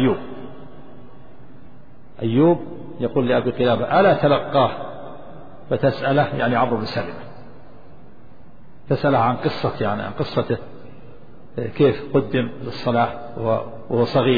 أيوب يقول لأبي قلابة ألا تلقاه فتسأله، يعني عمرو بن سلمة. تسأله عن قصة يعني عن قصته كيف قدم للصلاة وهو صغير.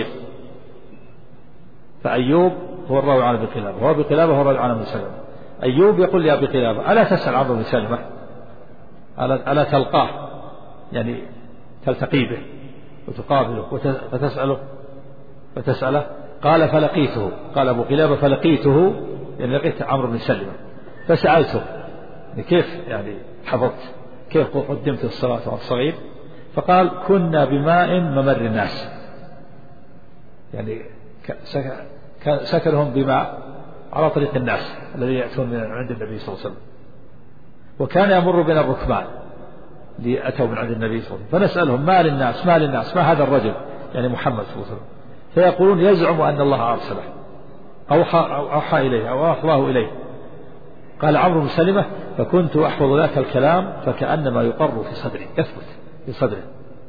فأيوب هو الراوي عن أبي قلابة، وأبي قلابة هو الراوي عن أبي سلمة. أيوب يقول لأبي قلابة ألا تسأل عن أبي سلمة، ألا تلقاه يعني تلتقي به وتقابله فتسأله. قال فلقيته، قال أبو قلابة فلقيته يعني لقيت عمرو بن سلمة فسألته كيف يعني حفظت كيف قدمت الصلاة على الصغير. فقال كنا بماء ممر الناس، يعني سكرهم بماء على طريق الناس الذي يأتون من عند النبي صلى الله عليه وسلم، وكان يمر بنا الركبان لأتوا من عند النبي صلى الله عليه وسلم فنسألهم ما للناس ما هذا الرجل يعني محمد صلى الله عليه وسلم، فيقولون يزعم أن الله أرسله أو أوحى إليه أو أخباه إليه. قال عمرو بن سلمة فكنت أحفظ ذاك الكلام فكأنما يقر في صدري، يثبت في صدره.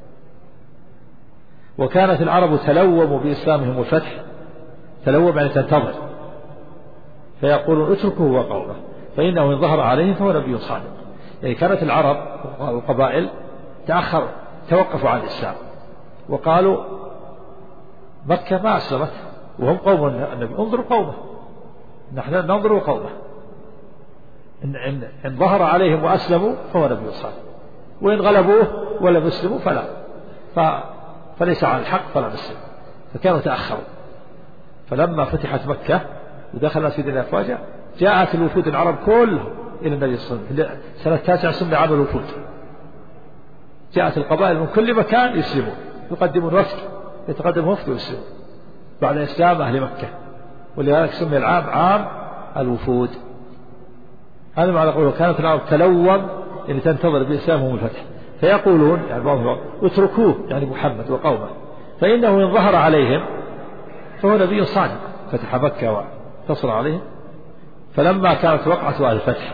وكانت العرب تلوم بإسلامهم والفتح، تلوم يعني تنتظر، فيقولون اتركه وقومه فإنه إن ظهر عليه فهو نبي صادق. يعني كانت العرب والقبائل توقفوا عن الإسلام وقالوا مكة ما أسلمت وهم قوم النبي، انظروا قومه، نحن ننظر قومه، إن ظهر عليهم وأسلموا فهو نبي صادق، وإن غلبوه ولم يسلموا فليس على الحق فلا نسلم. فكانوا تأخروا. فلما فتحت مكة ودخل سيدنا أفواجا جاءت الوفود العرب كلهم إلى النبي صلى الله عليه وسلم. سنة 9 سمي عام الوفود، جاءت القبائل من كل مكان يسلمون، يقدمون وفد، يتقدم وفد ويسلمون بعد إسلام أهل مكة، ولذلك سمي العام عام الوفود. هذا معنى قوله كانت العرب تلوم يعني تنتظر بإسلامهم الفتح، فيقولون يعني بعضهم اتركوه يعني محمد وقومه فإنه إن ظهر عليهم فهو نبي صادق. فتح مكة وانتصر عليهم. فلما كانت وقعة الفتح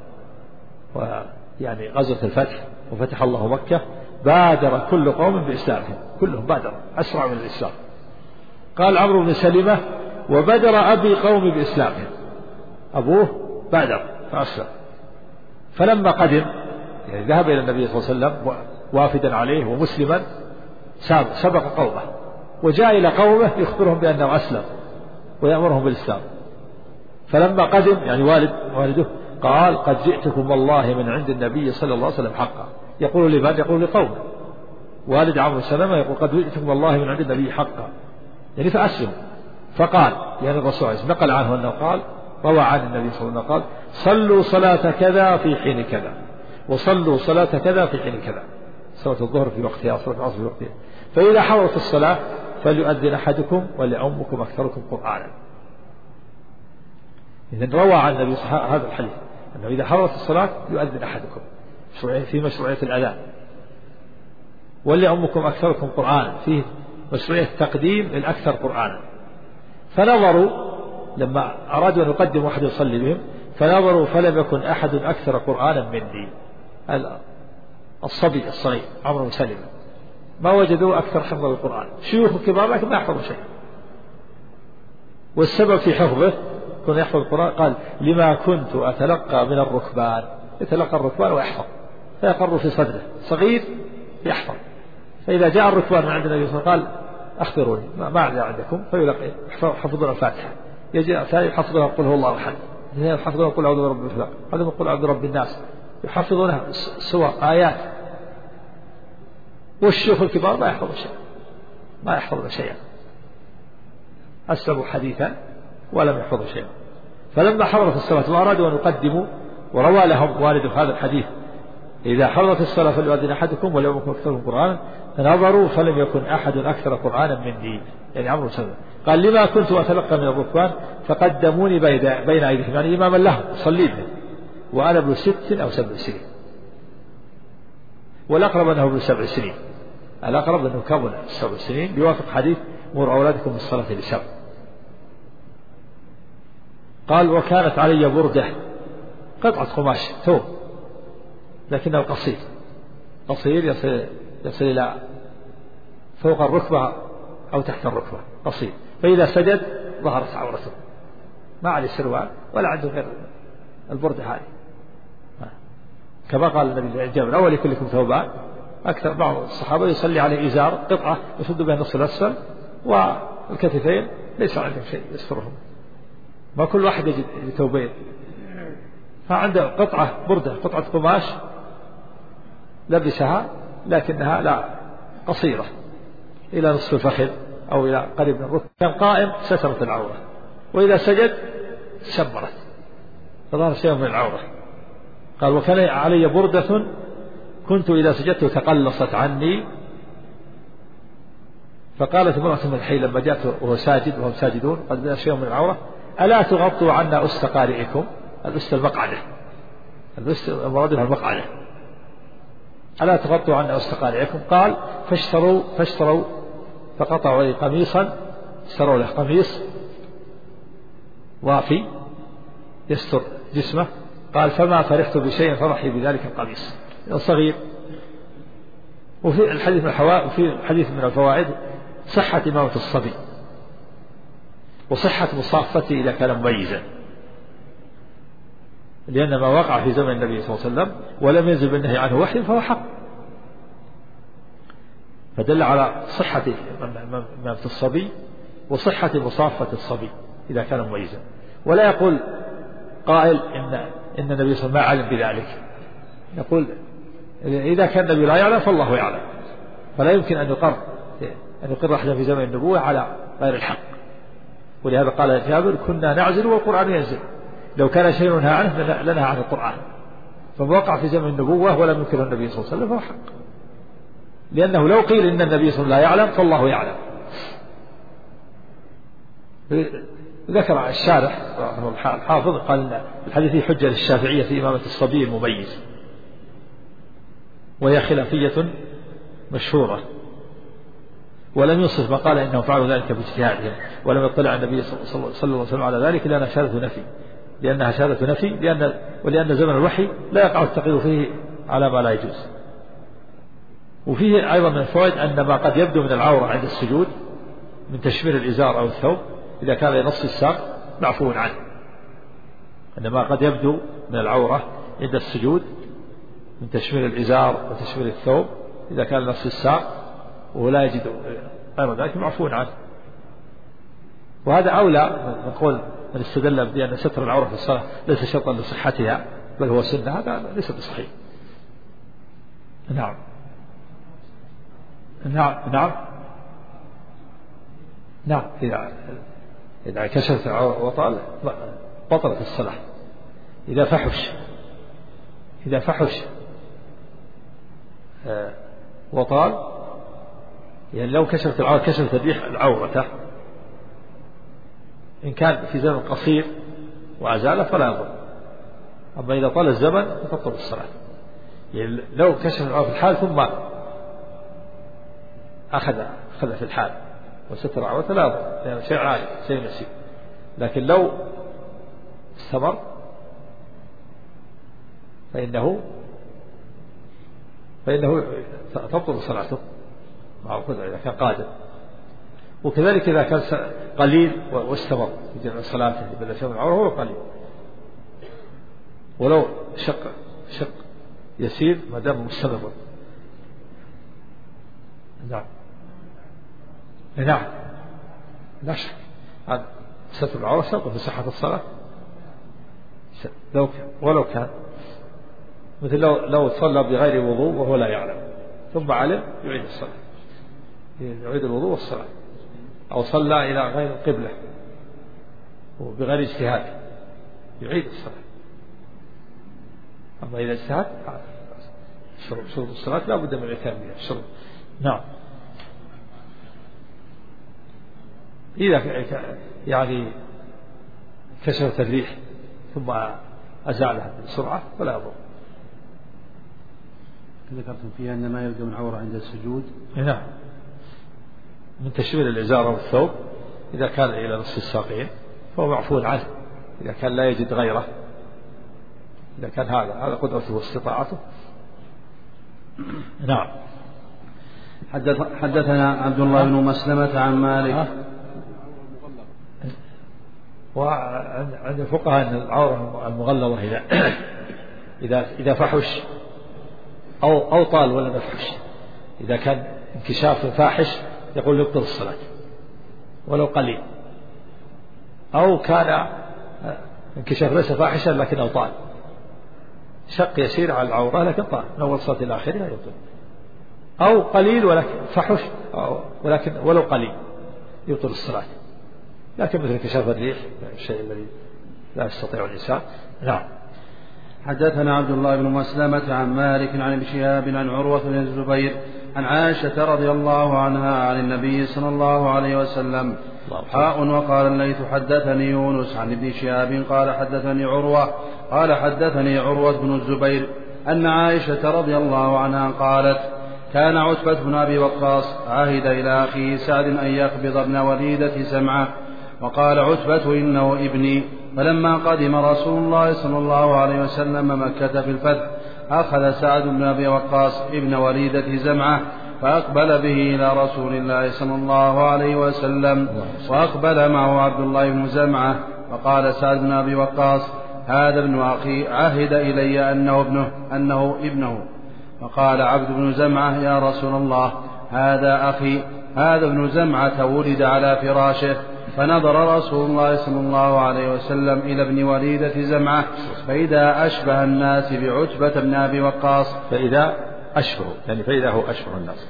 ويعني غزوة الفتح وفتح الله مكة بادر كل قوم بإسلامهم، كلهم بادر أسرع من الإسلام. قال عمرو بن سلمة وبدر أبي قومي بإسلامهم، أبوه بادر فأسلم. فلما قدم يعني ذهب إلى النبي صلى الله عليه وسلم وافدا عليه ومسلما سبق قومه وجاء إلى قومه يخبرهم بأنه أسلم ويأمرهم بالإسلام. فلما قدم يعني والده قال قد جئتكم والله من عند النبي صلى الله عليه وسلم حقا. يقول لمن؟ يقول لقومه. والد عمرو بن سلمة يقول قد جئتكم والله من عند النبي حقا، يعني فأسلم. فقال يعني الرسول عليه الصلاة والسلام نقل عنه أنه قال، روى عن النبي صلى الله عليه وسلم قال صلوا صلاة كذا في حين كذا وصلوا صلاة كذا في حين كذا، صلاة الظهر في وقتها وصلاة العصر في وقتها، فإذا حضرت الصلاة فليؤذن أحدكم وليؤمكم أكثركم قرآنا. إذن روى عن النبي هذا الحديث أنه إذا حضرت الصلاة يؤذن أحدكم في مشروعية الأذان، وليؤمكم أكثركم قرآنا فيه مشروعية تقديم الأكثر قرآنا. فنظروا لما أرادوا أن يقدموا أحد يصلي بهم فنظروا فلم يكن أحد أكثر قرآنا مني. الصبي الصغير عمرو بن سلمة ما وجدوا أكثر حفظ القرآن، شيوخ كبار لكن ما يحفظوا شيء. والسبب في حفظه كان يحفظ القرآن قال لما كنت أتلقى من الركبان، يتلقى الركبان ويحفظ فيقر في صدره، صغير يحفظ. فإذا جاء الركبان من عند النبي صلى الله عليه وسلم قال أخبروني ما عندكم، فيلقي يحفظون الفاتحة، يجي ثاني يحفظون قل هو الله أحد، يحفظون قل أعوذ برب الفلق، هذا قل أعوذ برب الناس، يحفظونها سور آيات. والشيوخ الكبار ما يحفظون شيء، ما يحفظون شيئا، أسلموا حديثا ولم يحفظوا شيئا. فلما حضرت الصلاة وأرادوا أن يقدموا وروى لهم والد هذا الحديث إذا حضرت الصلاة فليؤذن أحدكم وليؤمكم أكثركم قرآنا، فنظروا فلم يكن أحد أكثر قرآنا مني، يعني عمرو بن سلمة قال لما كنت أتلقى من الركبان فقدموني بين أيديهم، يعني إماما لهم صلي بهم وأنا ابن 6 أو 7 سنين، والأقرب أنه ابن 7 سنين، الأقرب أنه كمل 7 سنين بيوافق حديث مر أولادكم بالصلاة ل7. قال وكانت علي بردة قطعة قماش ثوب لكنه قصير يصل إلى فوق الركبة أو تحت الركبة، قصير، فإذا سجد ظهرت عورته، ما عليه سروال ولا عنده غير البردة هذه. كما قال النبي جابر أول لكلكم ثوبان. أكثر بعض الصحابة يصلي عليه إزار قطعة يشد بها النصف الأسفل والكتفين ليس عندهم شيء يسترهم، ما كل واحد يجد ثوبين، فعنده قطعة بردة قطعة قماش لبسها لكنها لا قصيرة إلى نصف الفخذ أو إلى قريب من الركبة، كان قائم سترت العورة، وإذا سجد شمرت فظهر شيء من العورة. قال وكان علي بردة كنت إذا سجدت تقلصت عني. فقالت امرأة من الحي لما جاءت وهو ساجد وهم ساجدون قد بدا شيء من العورة ألا تغطوا عنا أست قارئكم، الأست المقعدة، الأست مرادها المقعدة، ألا تغطوا عنا أست قارئكم. قال فاشتروا فقطعوا لي قميصا، اشتروا له قميص وافي يستر جسمه. قال فما فرحت بشيء فرحي بذلك القميص صغير. وفي الحديث وفي حديث من الفوائد صحة إمامة الصبي وصحة مصافته إذا كان مميزا، لأن ما وقع في زمن النبي صلى الله عليه وسلم ولم ينزل بالنهي عنه وحي فهو حق، فدل على صحة إمامة الصبي وصحة مصافة الصبي إذا كان مميزا. ولا يقول قائل إن النبي صلى الله عليه وسلم ما علم بذلك، يقول إذا كان النبي لا يعلم فالله يعلم، فلا يمكن أن يقر أحد في زمن النبوة على غير الحق. ولهذا قال جابر كنا نعزل والقرآن ينزل، لو كان شيء نهى عنه لنهى عن القرآن، فما وقع في زمن النبوة ولم ينكره النبي صلى الله عليه وسلم فهو حق، لأنه لو قيل إن النبي صلى الله عليه وسلم لا يعلم فالله يعلم. ذكر الشارح الحافظ قال الحديث فيه حجة للشافعية في إمامة الصبي المميز، وهي خلافية مشهورة، ولم ينصف ما قال إنهم فعلوا ذلك باجتهادهم، ولم يطلع النبي صلى الله عليه وسلم على ذلك لأنها شهادة نفي، لأنها شهادة نفي ولأن زمن الوحي لا يقع التقييد فيه على ما لا يجوز. وفيه أيضا من الفوائد أن ما قد يبدو من العورة عند السجود من تشمير الإزار أو الثوب إذا كان لنصف الساق معفو عنه، أن ما قد يبدو من العورة عند السجود من تشمير الإزار وتشمير الثوب إذا كان لنصف الساق وهو لا يجد غير ذلك معفو عنه. وهذا أولى من قول من استدل بأن ستر العورة في الصلاة ليس شرطا لصحتها بل هو سنة، هذا ليس بصحيح. نعم نعم نعم نعم إذا كشفت العورة وطال بطلت الصلاة. إذا فحش وطال، يعني لو كشفت العورة كشفت الريح العورة، إن كان في زمن قصير وأزالة فلا يضر، أما إذا طال الزمن تبطل الصلاة. يعني لو كشف العورة في الحال ثم أخذ في الحال وستر عورته لا يضر، لأنه شيء عادي شيء نسيب. لكن لو استمر فإنه تبطل صلاته مع القدرة إذا كان قادر. وكذلك إذا كان قليل واستمر في جمع صلاته بلا شيء من العورة هو قليل، ولو شق يسير ما دام مستمر. نعم نعم لا شك ستر العورة شرط في صحة الصلاة، ولو كان مثل لو صلى بغير وضوء وهو لا يعلم ثم علم يعيد الصلاة، يعيد الوضوء والصلاة، أو صلى إلى غير القبلة وبغير اجتهاد يعيد الصلاة. أما إذا اجتهد شروط الصلاة لا بد من الإتيان بها الشروط. نعم إذا يعني كشفت الريح ثم أزالها بسرعة فلا يضر. ذكرتم فيها أن ما يبدو من عورة عند السجود. نعم من تشمير الإزار والثوب إذا كان إلى نصف الساقين فهو معفو عنه، إذا كان لا يجد غيره، إذا كان هذا قدرته واستطاعته. نعم. حدثنا عبد الله بن مسلمة عن مالك. وعند الفقهاء أن العورة المغلظة إذا فحش أو طال ولا نفحش، إذا كان انكشاف فاحش يقول يبطل الصلاة ولو قليل، أو كان انكشاف ليس فاحشا لكنه طال، شق يسير على العورة لكن طال من أول صلاة إلى آخرها يبطل، أو قليل ولكن فحش ولكن ولو قليل يبطل الصلاة، لكن مثل انكشاف الريح الشيء الذي لا يستطيع الإنسان. نعم. حدثنا عبد الله بن مسلمة عن مالك عن ابن شهاب عن عروة بن الزبير عن عائشة رضي الله عنها عن النبي صلى الله عليه وسلم وقال الليث حدثني يونس عن ابن شهاب قال حدثني عروة قال حدثني عروة بن الزبير أن عائشة رضي الله عنها قالت كان عتبة بن أبي وقاص عهد إلى أخيه سعد أن يقبض ابن وليدة سمعه، وقال عتبة إنه ابني. فلما قدم رسول الله صلى الله عليه وسلم مكة في الفتح أخذ سعد بن أبي وقاص ابن وليدة زمعه فأقبل به إلى رسول الله صلى الله عليه وسلم، وأقبل معه عبد الله بن زمعه، فقال سعد بن أبي وقاص هذا ابن أخي عهد إلي أنه ابنه. فقال عبد بن زمعه يا رسول الله هذا أخي، هذا ابن زمعة ولد على فراشه. فنظر رسول الله صلى الله عليه وسلم إلى ابن وليدة زمعة فإذا أشبه الناس بعتبة بن أبي وقاص، فإذا هو أشبه الناس،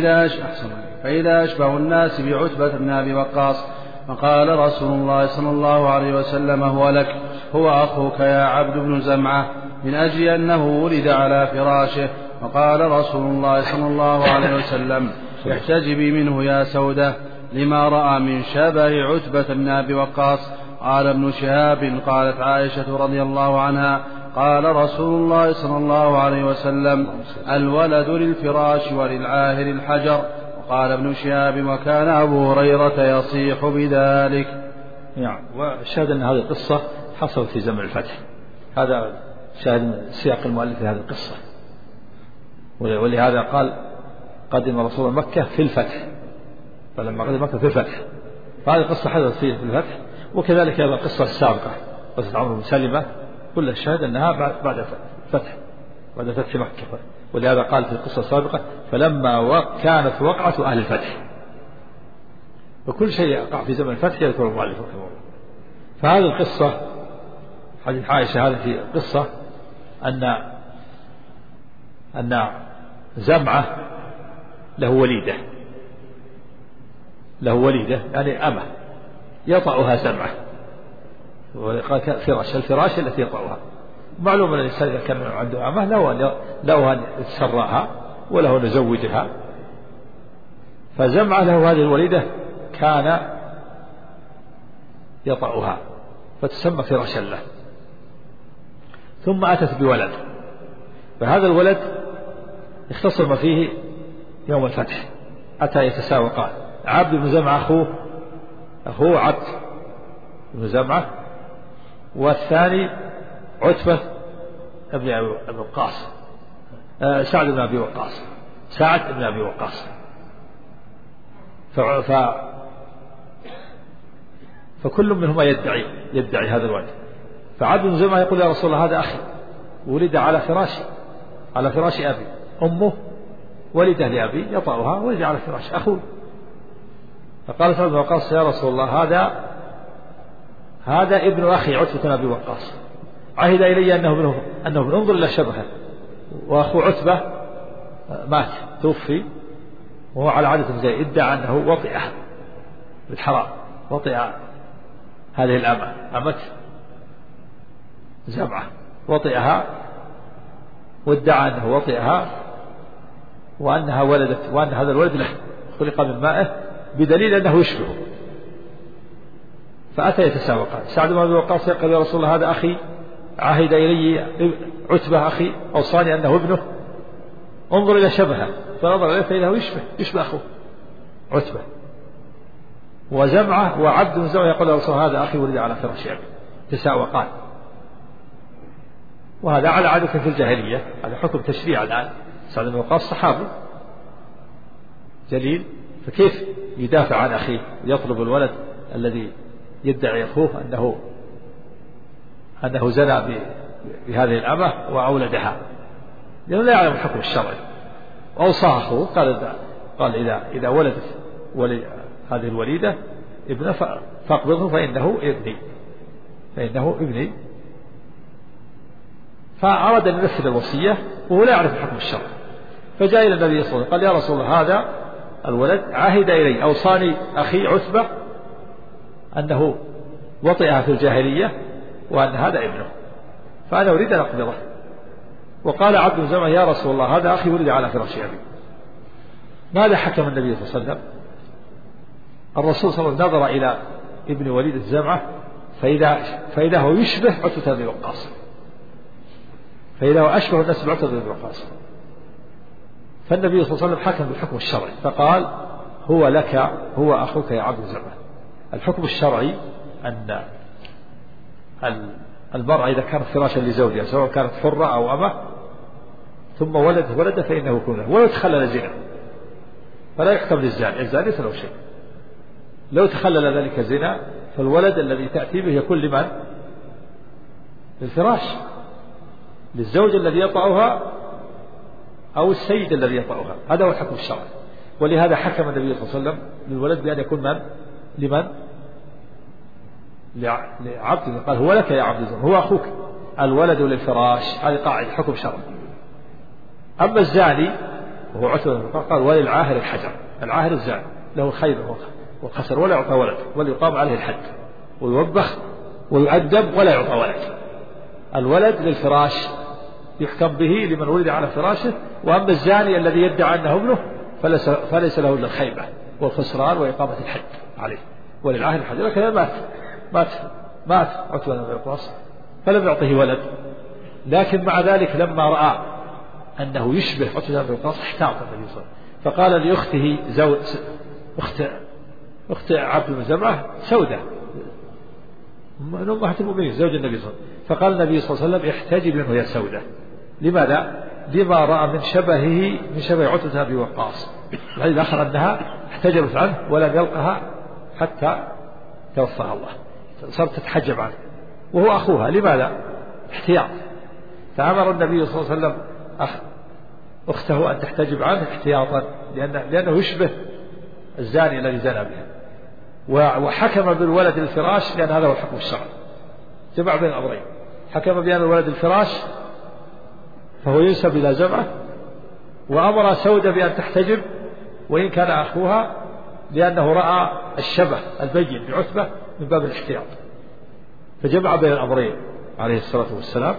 فإذا أشبه الناس بعتبة بن أبي وقاص. فقال رسول الله صلى الله عليه وسلم هو لك، هو أخوك يا عبد بن زمعة، من أجل أنه ولد على فراشه. فقال رسول الله صلى الله عليه وسلم احتجبي منه يا سودة لما رأى من شبه عتبة بن أبي وقاص. قال ابن شهاب قالت عائشة رضي الله عنها قال رسول الله صلى الله عليه وسلم الولد للفراش وللعاهر الحجر. وقال ابن شهاب وكان أبو هريرة يصيح بذلك. يعني وشاهد أن هذه القصة حصلت في زمن الفتح، هذا شاهد سياق المؤلف في هذه القصة، ولهذا قال قدم رسول مكة في الفتح، فلما قدم مكة في الفتح، فهذه القصة حدثت في الفتح. وكذلك هذه القصة السابقة قصة عمرو بن سلمة كل الشاهد أنها بعد الفتح، بعد فتح مكة، ولهذا قال في القصة السابقة فلما كانت وقعة أهل الفتح، وكل شيء يقع في زمن الفتح يذكر المؤلف رحمه الله. فهذه القصة حديث عائشة هذه في قصة أن زمعة له وليدة يعني أمة يطأها زمعة، الفراش التي يطأها. معلوم أن الإنسان إذا كان عنده أمة له أن يتسرعها وله أن يزوجها، فزمعة له هذه الوليدة كان يطأها فتسمى فراشا له. ثم أتت بولد، فهذا الولد اختصم فيه يوم الفتح، أتى يتساوقان، عبد بن زمعة أخوه عبد بن زمعة، والثاني عتبة بن أبي وقاص، سعد بن أبي وقاص. فكل منهما يدعي هذا الولد. فعبد بن زمعة يقول يا رسول الله هذا أخي ولد على فراش أبي، أمه ولده لأبي يطأها ولد على فراش أخوه. فقال سعد بن وقاص يا رسول الله هذا ابن أخي عتبة بن أبي وقاص، عهد إلي أنه ابن، انظر إلى شبهه، وأخو عتبة مات توفي وهو على عادة زي ادعى أنه وطئها بالحرام، وطئ هذه الأمة أمة زمعة، وطئها وادعى أنه وطئها وأنها ولدت، وأن هذا الولد له خلق من مائه بدليل أنه يشبهه. فأتى يتساوقان، سعد بن أبي وقاص يقول يا رسول الله هذا أخي، عهد إلي عتبة أخي أوصاني أنه ابنه، انظر إلى شبهه، فنظر إليه فإنه يشبه أخوه عتبة. وزمعة وعبد بن زمعة يقول يا رسول الله هذا أخي ولد على فراش أبي، تساوقان. وهذا على عادة في الجاهلية، هذا حكم تشريع الآن. سعد بن وقاص صحابي جليل، فكيف يدافع عن أخيه ويطلب الولد الذي يدعي أخوه أنه زنى بهذه الأمة وأولدها، لأنه لا يعلم الحكم الشرعي. وأوصاه أخوه قال إذا ولدت هذه الوليدة ابن فاقبضه فإنه ابني. فأراد أن ينفذ الوصية وهو لا يعرف الحكم الشرعي، فجاء إلى النبي صلى الله عليه وسلم قال: يا رسول الله، هذا الولد عهد إلي، أوصاني أخي عتبة أنه وطئها في الجاهلية وأن هذا ابنه، فأنا أريد أن أقبضه. وقال عبد بن زمعة: يا رسول الله، هذا أخي ولد على فراش أبي. ماذا حكم النبي صلى الله عليه وسلم؟ الرسول صلى الله عليه وسلم نظر إلى ابن وليد الزمعة فإذا هو يشبه عتبة بن وقاص، فإذا هو أشبه الناس بعتبة بن وقاص. فالنبي صلى الله عليه وسلم حكم بالحكم الشرعي فقال: هو لك، هو أخوك يا عبد الزمعة. الحكم الشرعي أن المرأة إذا كانت فراشا لزوجها سواء كانت حرة أو أمة ثم ولد فإنه يكون له، ولو تخلل زنا فلا يحكم للزاني، الزاني ليس له شيء. لو تخلل ذلك زنا فالولد الذي تأتي به يكون لمن؟ للفراش، للزوج الذي يطأها أو السيد الذي يطأها. هذا هو الحكم الشرعي. ولهذا حكم النبي صلى الله عليه وسلم للولد بأن يكون لمن؟ لعبد. قال: هو لك يا عبد الزمعة، هو أخوك، الولد للفراش. هذه قاعدة حكم شرعي. أما الزاني وهو عتبة قال: وللعاهر الحجر. العاهر الزاني له خيبة وخسر ولا يعطى ولد، وليقام عليه الحد ويوبخ ويعذب ولا يعطى ولد. الولد للفراش يحكم به لمن ولد على فراشه. وأما الزاني الذي يدعي أنه ابنه فليس له إلا الخيبة والخسران وإقامة الحد عليه، وللعاهر الحجر. لكن مات عتبة بن وقاص فلم يعطه ولد، لكن مع ذلك لما رأى أنه يشبه عتبة بن وقاص احتاط النبي صلى الله عليه وسلم، فقال لأخته أخت عبد بن زمعة سودة من أمهات المؤمنين زوج النبي صلى الله عليه وسلم، فقال النبي صلى الله عليه وسلم: احتجب منه يا سودة. لماذا؟ لما رأى من شبه عتبة بن وقاص. الحديث الآخر أنها احتجبت عنه ولم يلقها حتى توفاها الله، صارت تتحجب عنه وهو أخوها. لماذا؟ احتياط. فأمر النبي صلى الله عليه وسلم أخته أن تحتجب عنه احتياطا لأنه يشبه الزاني الذي زنى بها. وحكم بالولد الفراش لأن هذا هو الحكم الشرعي، جمع بين الأمرين. حكم بأن الولد الفراش فهو ينسب إلى زمعة، وأمر سودة بأن تحتجب وإن كان أخوها لأنه رأى الشبه البين بعتبة من باب الاحتياط، فجمع بين الأمرين عليه الصلاة والسلام.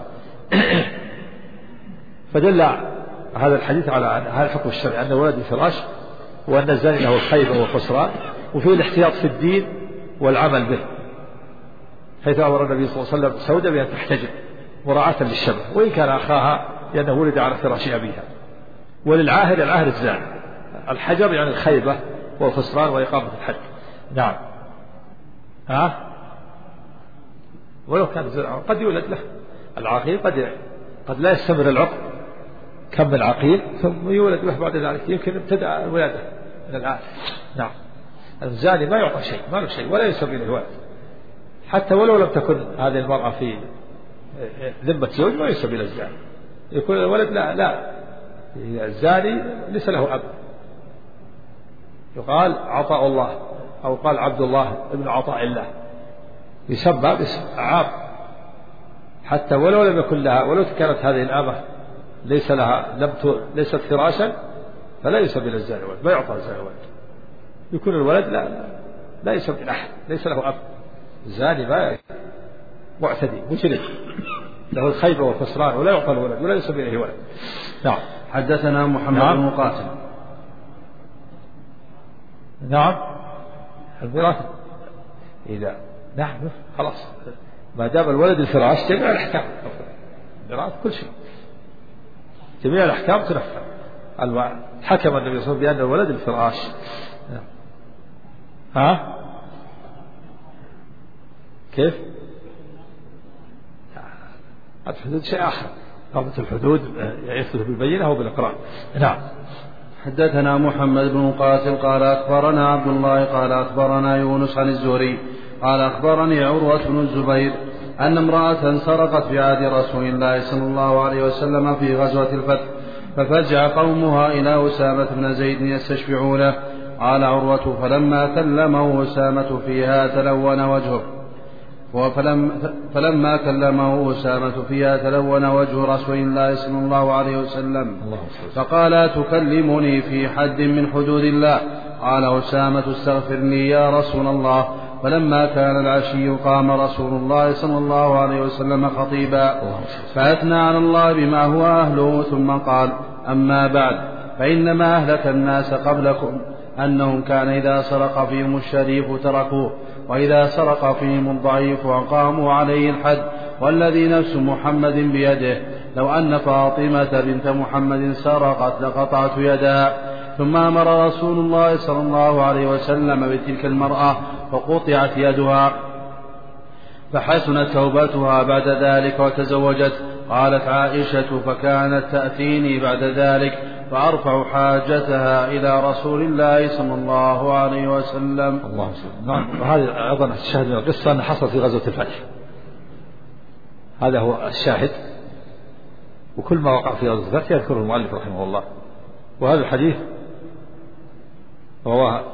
فدل هذا الحديث على هذا الحكم الشرعي أن ولد الفراش وأن الزاني له الخيبة والخسران، وفيه الاحتياط في الدين والعمل به، حيث أمر النبي صلى الله عليه وسلم سودة بأن تحتجب مراعاة للشبه وإن كان أخاها لأنه ولد على فراش أبيها. العاهر الزاني. الحجر يعني الخيبة والخسران وإقامة الحد. نعم. ولو كان زرعا قد يولد له. العقيل قد لا يستمر العقد كم العقيل ثم يولد له بعد ذلك، يمكن ابتدأ الولادة من الآن. نعم. الزاني ما يعطى شيء، ما له شيء ولا يسمى له ولد، حتى ولو لم تكن هذه المرأة في ذمة زوج ما يسمى له الزاني، يكون الولد لا الزاني ليس له أب، يقال عطاء الله أو قال عبد الله ابن عطاء الله، يسمى باسم عام، حتى ولو لم يكن لها، ولو كانت هذه الأمة ليست فراشا فلا يسمى له الزاني ولد، ما يعطى الزاني ولد، يكون الولد لا يسمى أحد، ليس له أب. الزاني ما معتدي مجرم له الخيبة والخسران ولا يعطى الولد ولا يسمى له ولد. نعم. حدثنا محمد بن مقاتل. نعم. الميراث إذا نعم خلاص ما دام الولد الفراش جميع الأحكام، الميراث كل شيء جميع الأحكام تنفذ. حكم النبي صلى الله عليه وسلم بأن الولد الفراش. كيف؟ الحدود شيء آخر، قامت الحدود يثبت بالبينة أو بالإقرار. نعم. حدثنا محمد بن مقاتل قال أخبرنا عبد الله قال أخبرنا يونس عن الزهري قال أخبرني عروة بن الزبير أن امرأة سرقت في عهد رسول الله صلى الله عليه وسلم في غزوة الفتح، ففزع قومها إلى أسامة بن زيد يستشفعونه. قال عروة: فلما كلمه أسامة فيها تلون وجهه، فلما كلمه أسامة فيها تلون وجه رسول الله صلى الله عليه وسلم، فقال: أتكلمني في حد من حدود الله؟ قال أسامة: استغفرني يا رسول الله. فلما كان العشي قام رسول الله صلى الله عليه وسلم خطيبا فأثنى على الله بما هو أهله، ثم قال: أما بعد، فإنما أهلك الناس قبلكم أنهم كان إذا سرق فيهم الشريف تركوه، وإذا سرق فيهم الضعيف أقاموا عليه الحد، والذي نفس محمد بيده لو أن فاطمة بنت محمد سرقت لقطعت يدها. ثم أمر رسول الله صلى الله عليه وسلم بتلك المرأة فقطعت يدها، فحسنت توبتها بعد ذلك وتزوجت. قالت عائشة: فكانت تأتيني بعد ذلك فأرفع حاجتها إلى رسول الله صلى الله عليه وسلم. الله سبحانه. نعم. وهذا أيضا الشاهد من القصة أن حصل في غزوة الفتح، هذا هو الشاهد، وكل ما وقع في غزوة الفتح يذكره المؤلف رحمه الله. وهذا الحديث رواه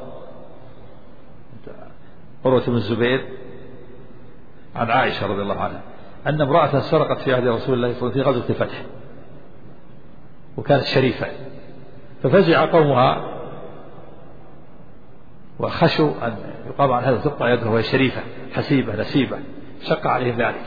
عروة بن الزبير عن عائشة رضي الله عنها أن امرأة سرقت في عهد رسول الله صلى الله عليه وسلم في غزوة الفتح، وكانت شريفة، ففزع قومها وخشوا أن يقام عن هذا تقطع يده وهي شريفة حسيبة نسيبة، شق عليهم ذلك،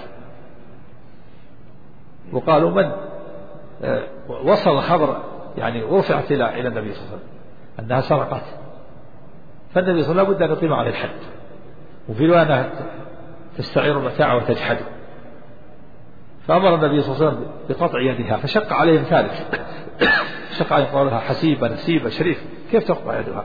وقالوا: من وصل خبر يعني ورفعت إلى النبي صلى الله عليه وسلم أنها سرقت، فالنبي صلى الله عليه وسلم لابد أن يقيم عليه الحد، وفي رواية أنها تستعير المتاع وتجحد، فأمر النبي صلى الله عليه وسلم بقطع يدها، فشق عليهم ذلك، شق عليهم، قالوا لها: حسيبة نسيبة شريف، كيف تقطع يدها؟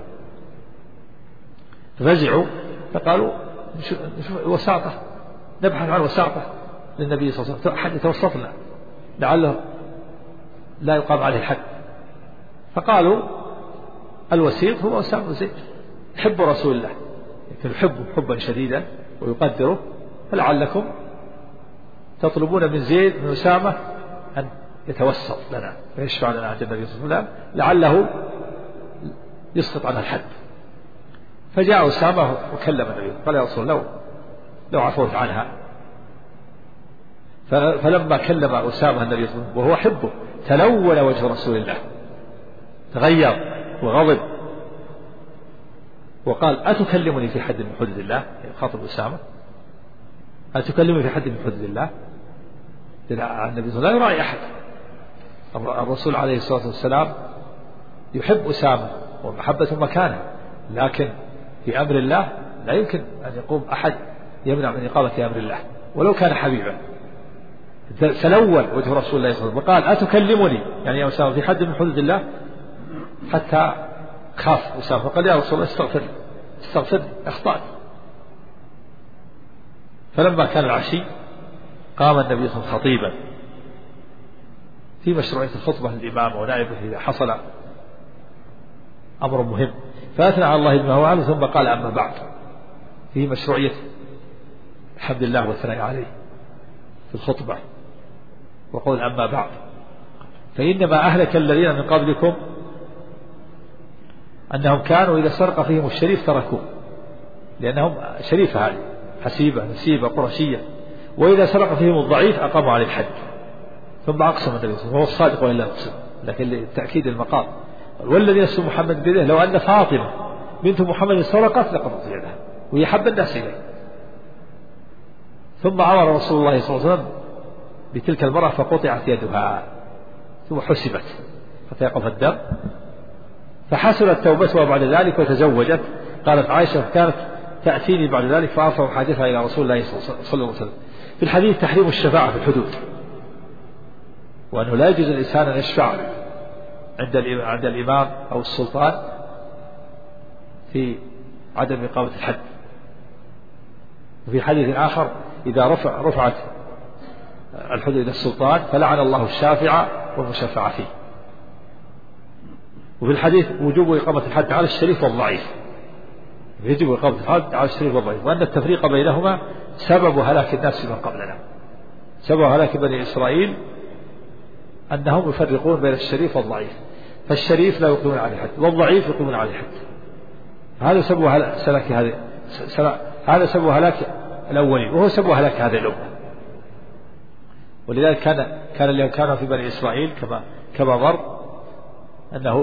ففزعوا فقالوا: وساطة، نبحث عن وساطة للنبي صلى الله عليه وسلم، أحد يتوسطنا لعله لا يقام عليه الحد. فقالوا: الوسيط هو أسامة بن زيد، يحب رسول الله، لكن يحبه حبا شديدا ويقدره، فلعلكم تطلبون من زيد من أسامة أن يتوسط لنا ويشفع لنا عند النبي صلى الله عليه وسلم لعله يسقط عنها الحد. فجاء أسامة وكلم النبي، قال: يا رسول الله لو عفوت عنها. فلما كلم أسامة النبي صلى الله عليه وسلم وهو حبه تلون وجه رسول الله، تغير وغضب وقال: أتكلمني في حد من حدود الله؟ خاطب أسامة: أتكلمني في حد من حدود الله؟ النبي صلى الله عليه وسلم لا يراعي أحد، الرسول عليه الصلاة والسلام يحب أسامة ومحبة مكانه، لكن في أمر الله لا يمكن أن يقوم أحد يمنع من إقامة أمر الله ولو كان حبيبا. تلون وجه رسول الله صلى الله عليه وسلم وقال: أتكلمني يعني يا أسامة في حد من حدود الله؟ حتى خاف أسامة فقال: يا رسول الله استغفر أخطأت. فلما كان العشي قام النبي صلى الله عليه وسلم خطيبا في مشروعية الخطبة للإمام ونائبه إذا حصل أمر مهم، فأثنى على الله بما هو أهله، ثم قال: أما بعد، في مشروعية الحمد لله والثناء عليه في الخطبة، وقول: أما بعد، فإنما أهلك الذين من قبلكم أنهم كانوا إذا سرق فيهم الشريف تركوه، لأنهم شريفة هذه حسيبة نسيبة قرشية، وإذا سرق فيهم الضعيف أقاموا عليه الحد. ثم أقسم النبي صلى الله عليه وسلم، وهو الصادق وإلا أقسم، لكن لتأكيد المقام: والذي نفس محمد بيده لو أن فاطمة بنت محمد سرقت لقطعت يدها، وهي حب الناس إليه. ثم أمر رسول الله صلى الله عليه وسلم بتلك المرأة فقطعت يدها، ثم حسبت حتى يقف الدم، فحسنت توبتها بعد ذلك وتزوجت. قالت عائشة: كانت تأتيني بعد ذلك فأرفع حاجتها إلى رسول الله صلى الله عليه وسلم. في الحديث تحريم الشفاعة في الحدود، وأنه لا يجوز الإنسان أن يشفع عند الإمام أو السلطان في عدم إقامة الحد. وفي حديث آخر: إذا رفعت الحدود إلى السلطان فلعن الله الشافع والمشفع فيه. وفي الحديث وجوب إقامة الحد على الشريف والضعيف، يجب القبض على الشريف والضعيف، وأن التفريق بينهما سبب هلاك الناس من قبلنا. سبب هلاك بني إسرائيل أنهم يفرقون بين الشريف والضعيف، فالشريف لا يقيمون عليه الحد والضعيف يقيمون عليه الحد. هذا سبب هلاك الأولين، وهو سبب هلاك هذه الأمة. ولذلك كان الذين كانوا في بني إسرائيل كما مر أنه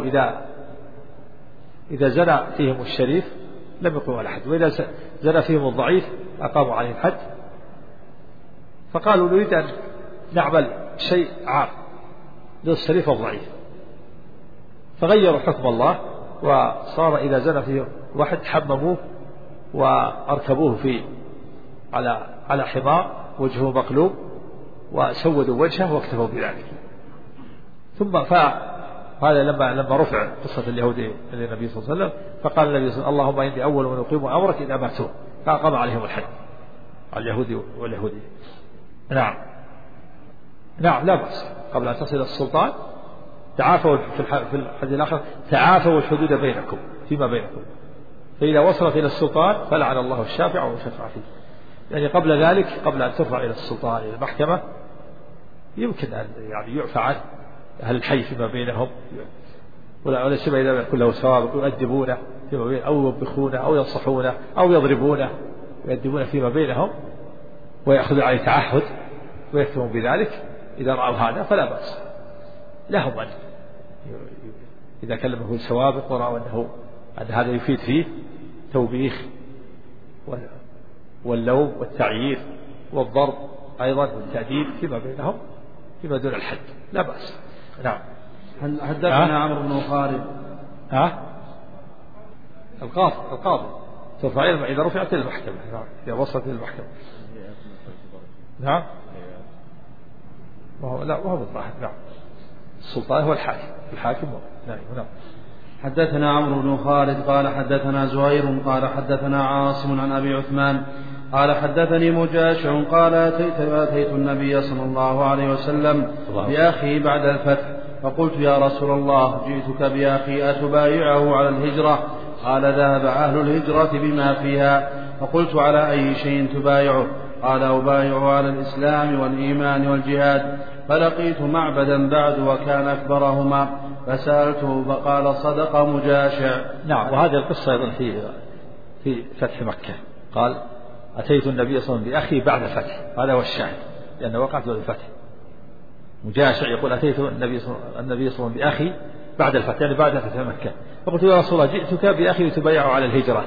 إذا زنى فيهم الشريف لم يقيموا على الحد، وإذا زنى فيهم الضعيف أقاموا عليه الحد. فقالوا نريد أن نعمل شيء عام للشريف والضعيف، فغيروا حكم الله، وصار إذا زنى فيه واحد حمموه وأركبوه على حمار وجهه مقلوب وسودوا وجهه واكتفوا بذلك. ثم هذا لما رفع قصة اليهودي للنبي صلى الله عليه وسلم، فقال النبي صلى الله عليه وسلم اللهم إني أول من أقيم أمرك إذا ماتوا، فأقام عليهم الحد على اليهودي واليهودي. نعم لا بأس قبل أن تصل السلطان تعافوا في الحديث الآخر تعافوا الحدود بينكم فيما بينكم، فإذا وصلت إلى السلطان فلعن الله الشافع والمشفع فيه. يعني قبل ذلك، قبل أن ترفع إلى السلطان إلى المحكمة، يمكن أن يعني يعفى عن أهل الحي فيما بينهم، ولا سيما إذا يكون له سوابق يؤدبونه فيما بينهم، أو يوبخونه أو ينصحونه أو يضربونه ويؤدبونه فيما بينهم، ويأخذ عليه تعهد ويكتمون بذلك. إذا رأوا هذا فلا بأس لهم أن إذا كلمه السوابق ورأوا أن هذا يفيد فيه توبيخ واللوم والتعيير والضرب أيضا والتأديب فيما بينهم فيما دون الحد لا بأس. نعم. حدثنا عمرو بن خالد. القاضي ترفع إذا رفعت إلى المحكمة، إذا وصلت إلى المحكمة. نعم. وهو بالظاهر. نعم. السلطان هو الحاكم. نعم. حدثنا عمرو بن خالد قال حدثنا زهير قال حدثنا عاصم عن أبي عثمان قال حدثني مجاشع قال أتيت النبي صلى الله عليه وسلم بأخي بعد الفتح، فقلت يا رسول الله جئتك بأخي أتبايعه على الهجرة؟ قال ذهب أهل الهجرة بما فيها. فقلت على أي شيء تبايعه؟ قال أبايعه على الإسلام والإيمان والجهاد. فلقيت معبدا بعد وكان أكبرهما فسألته فقال صدق مجاشع. نعم. وهذه القصة أيضا في فتح مكة، قال أتيت النبي صلى الله عليه وسلم بأخي بعد الفتح، هذا هو الشاهد لأنه وقعت بعد الفتح. مجاشع يقول أتيت النبي صلى الله عليه وسلم بأخي بعد الفتح، يعني بعد فتح مكة. فقلت يا رسول الله جئتك بأخي لتبايعه على الهجرة،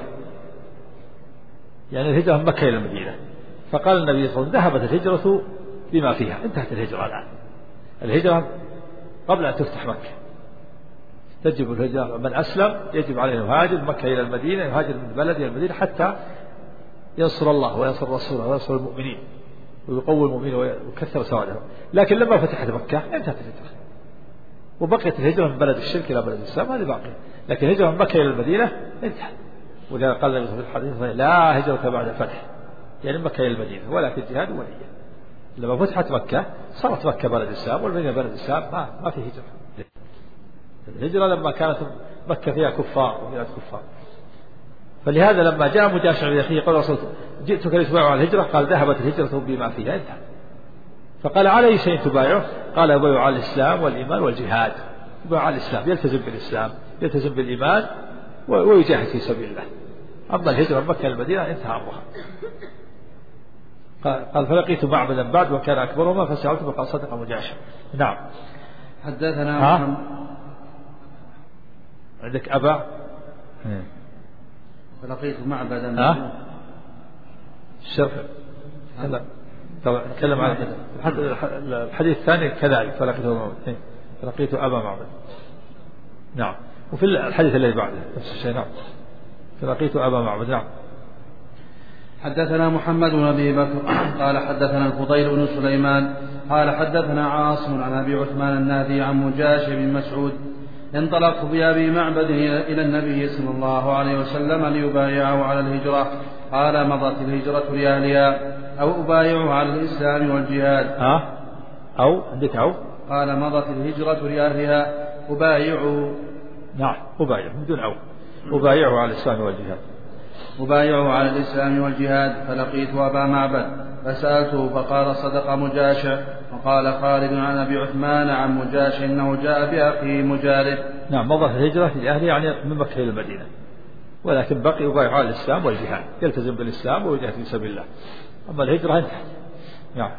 يعني الهجرة من مكة إلى المدينة. فقال النبي صلى الله عليه وسلم ذهبت الهجرة بما فيها، انتهت الهجرة الآن. الهجرة قبل أن تفتح مكة تجب الهجرة، من أسلم يجب عليه يهاجر من مكة إلى المدينة، يهاجر من البلد إلى المدينة حتى ينصر الله وينصر رسوله وينصر المؤمنين ويقوي المؤمنين ويكثر سوادهم. لكن لما فتحت مكة انتهت الهجرة، وبقيت الهجرة من بلد الشرك إلى بلد الإسلام، هذه باقية. لكن الهجرة من مكة إلى المدينة انتهت. ولذلك قال النبي في الحديث لا هجرة بعد الفتح، يعني مكة إلى المدينة، ولكن جهاد ونية. لما فتحت مكة صارت مكة بلد الإسلام والمدينة بلد الإسلام، ما في هجرة. الهجرة لما كانت مكة فيها كفار وبلاد كفار. فلهذا لما جاء مجاشع بأخيه قال رسول جئتك لتبايعه على الهجرة، قال ذهبت الهجرة بما فيها انتهى. فقال على أي شيء تبايعه؟ قال أبايع على الإسلام والإيمان والجهاد. يبايع على الإسلام، يلتزم بالإسلام، يلتزم بالإيمان ويجاهد في سبيل الله. أما الهجرة من مكة إلى المدينة انتهى أمرها. قال فلقيت معبدا بعد وكان أكبرهما فسألته فقال صدق مجاشع. نعم. حدثنا عندك أبا فلقيت معبدا الشرح نتكلم عن الحديث الثاني كذلك فلقيت أبا معبد. نعم. وفي الحديث الذي بعده نفس الشيء. نعم. فلقيت أبا معبد. نعم. حدثنا محمد بن أبي بكر قال حدثنا الفضيل بن سليمان قال حدثنا عاصم عن أبي عثمان النهدي عن مجاشع بن مسعود انطلقت بأبي معبد إلى النبي صلى الله عليه وسلم ليبايعه على الهجرة. قال مضت الهجرة لأهلها أو أبايعه على الإسلام والجهاد. أو عندك أو قال مضت الهجرة لأهلها أبايعه. نعم أبايعه بدون أو أبايعه على الإسلام والجهاد. أبايعه على الإسلام والجهاد، فلقيت أبا معبد فسألته فقال صدق مجاشع. وقال خالد عن أبي عثمان عن مجاشع إنه جاء بأخيه مجالد. نعم، مضت الهجرة لأهله يعني من مكة إلى المدينة، ولكن بقي يبايع على الإسلام والجهاد، يلتزم بالإسلام ويجاهد في سبيل الله. أما الهجرة انتهت. نعم.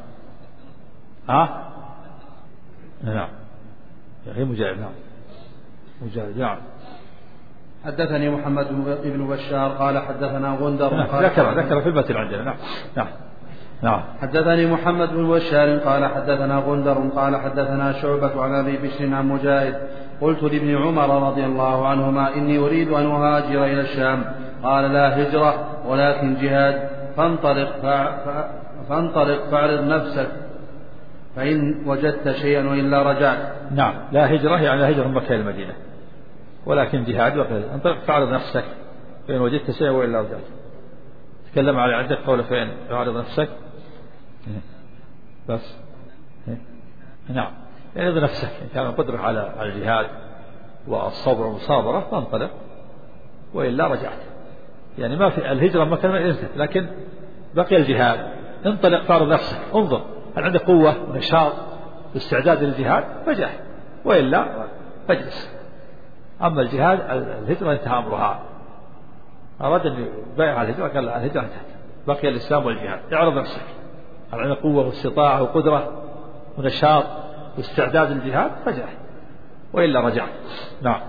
نعم هي مجالد. نعم مجالد. نعم. حدثني محمد بن بشار قال حدثنا غندر. ذكر في المتن عندنا. نعم. حدثني محمد بن بشار قال حدثنا غندر قال حدثنا شعبة عن أبي بشر عن مجاهد قلت لابن عمر رضي الله عنهما إني أريد أن أهاجر إلى الشام. قال لا هجرة ولكن جهاد، فانطلق فاعرض نفسك فإن وجدت شيئا وإلا رجعت. نعم، لا هجرة يعني لا هجرة من مكة إلى المدينة، ولكن جهاد انطلق فاعرض نفسك فإن وجدت شيئا وإلا رجعت. تكلم على عدة قول فين فاعرض نفسك بس. نعم، يعني اعرض نفسك إن كان قدرة على الجهاد والصبر والمصابرة فانطلق وإلا رجعت. يعني ما في الهجرة مكة إلى، لكن بقي الجهاد. انطلق فاعرض نفسك، انظر هل عندك قوة ونشاط واستعداد للجهاد فجاهد، وإلا فاجلس. أما الجهاد الهجرة انتهى أمرها. أراد أن يبايع على الهجرة قال لا، الهجرة انتهت، بقي الإسلام والجهاد. اعرض نفسك هل عندك قوة واستطاعة وقدرة ونشاط واستعداد للجهاد فجاهد، وإلا رجعت. نعم.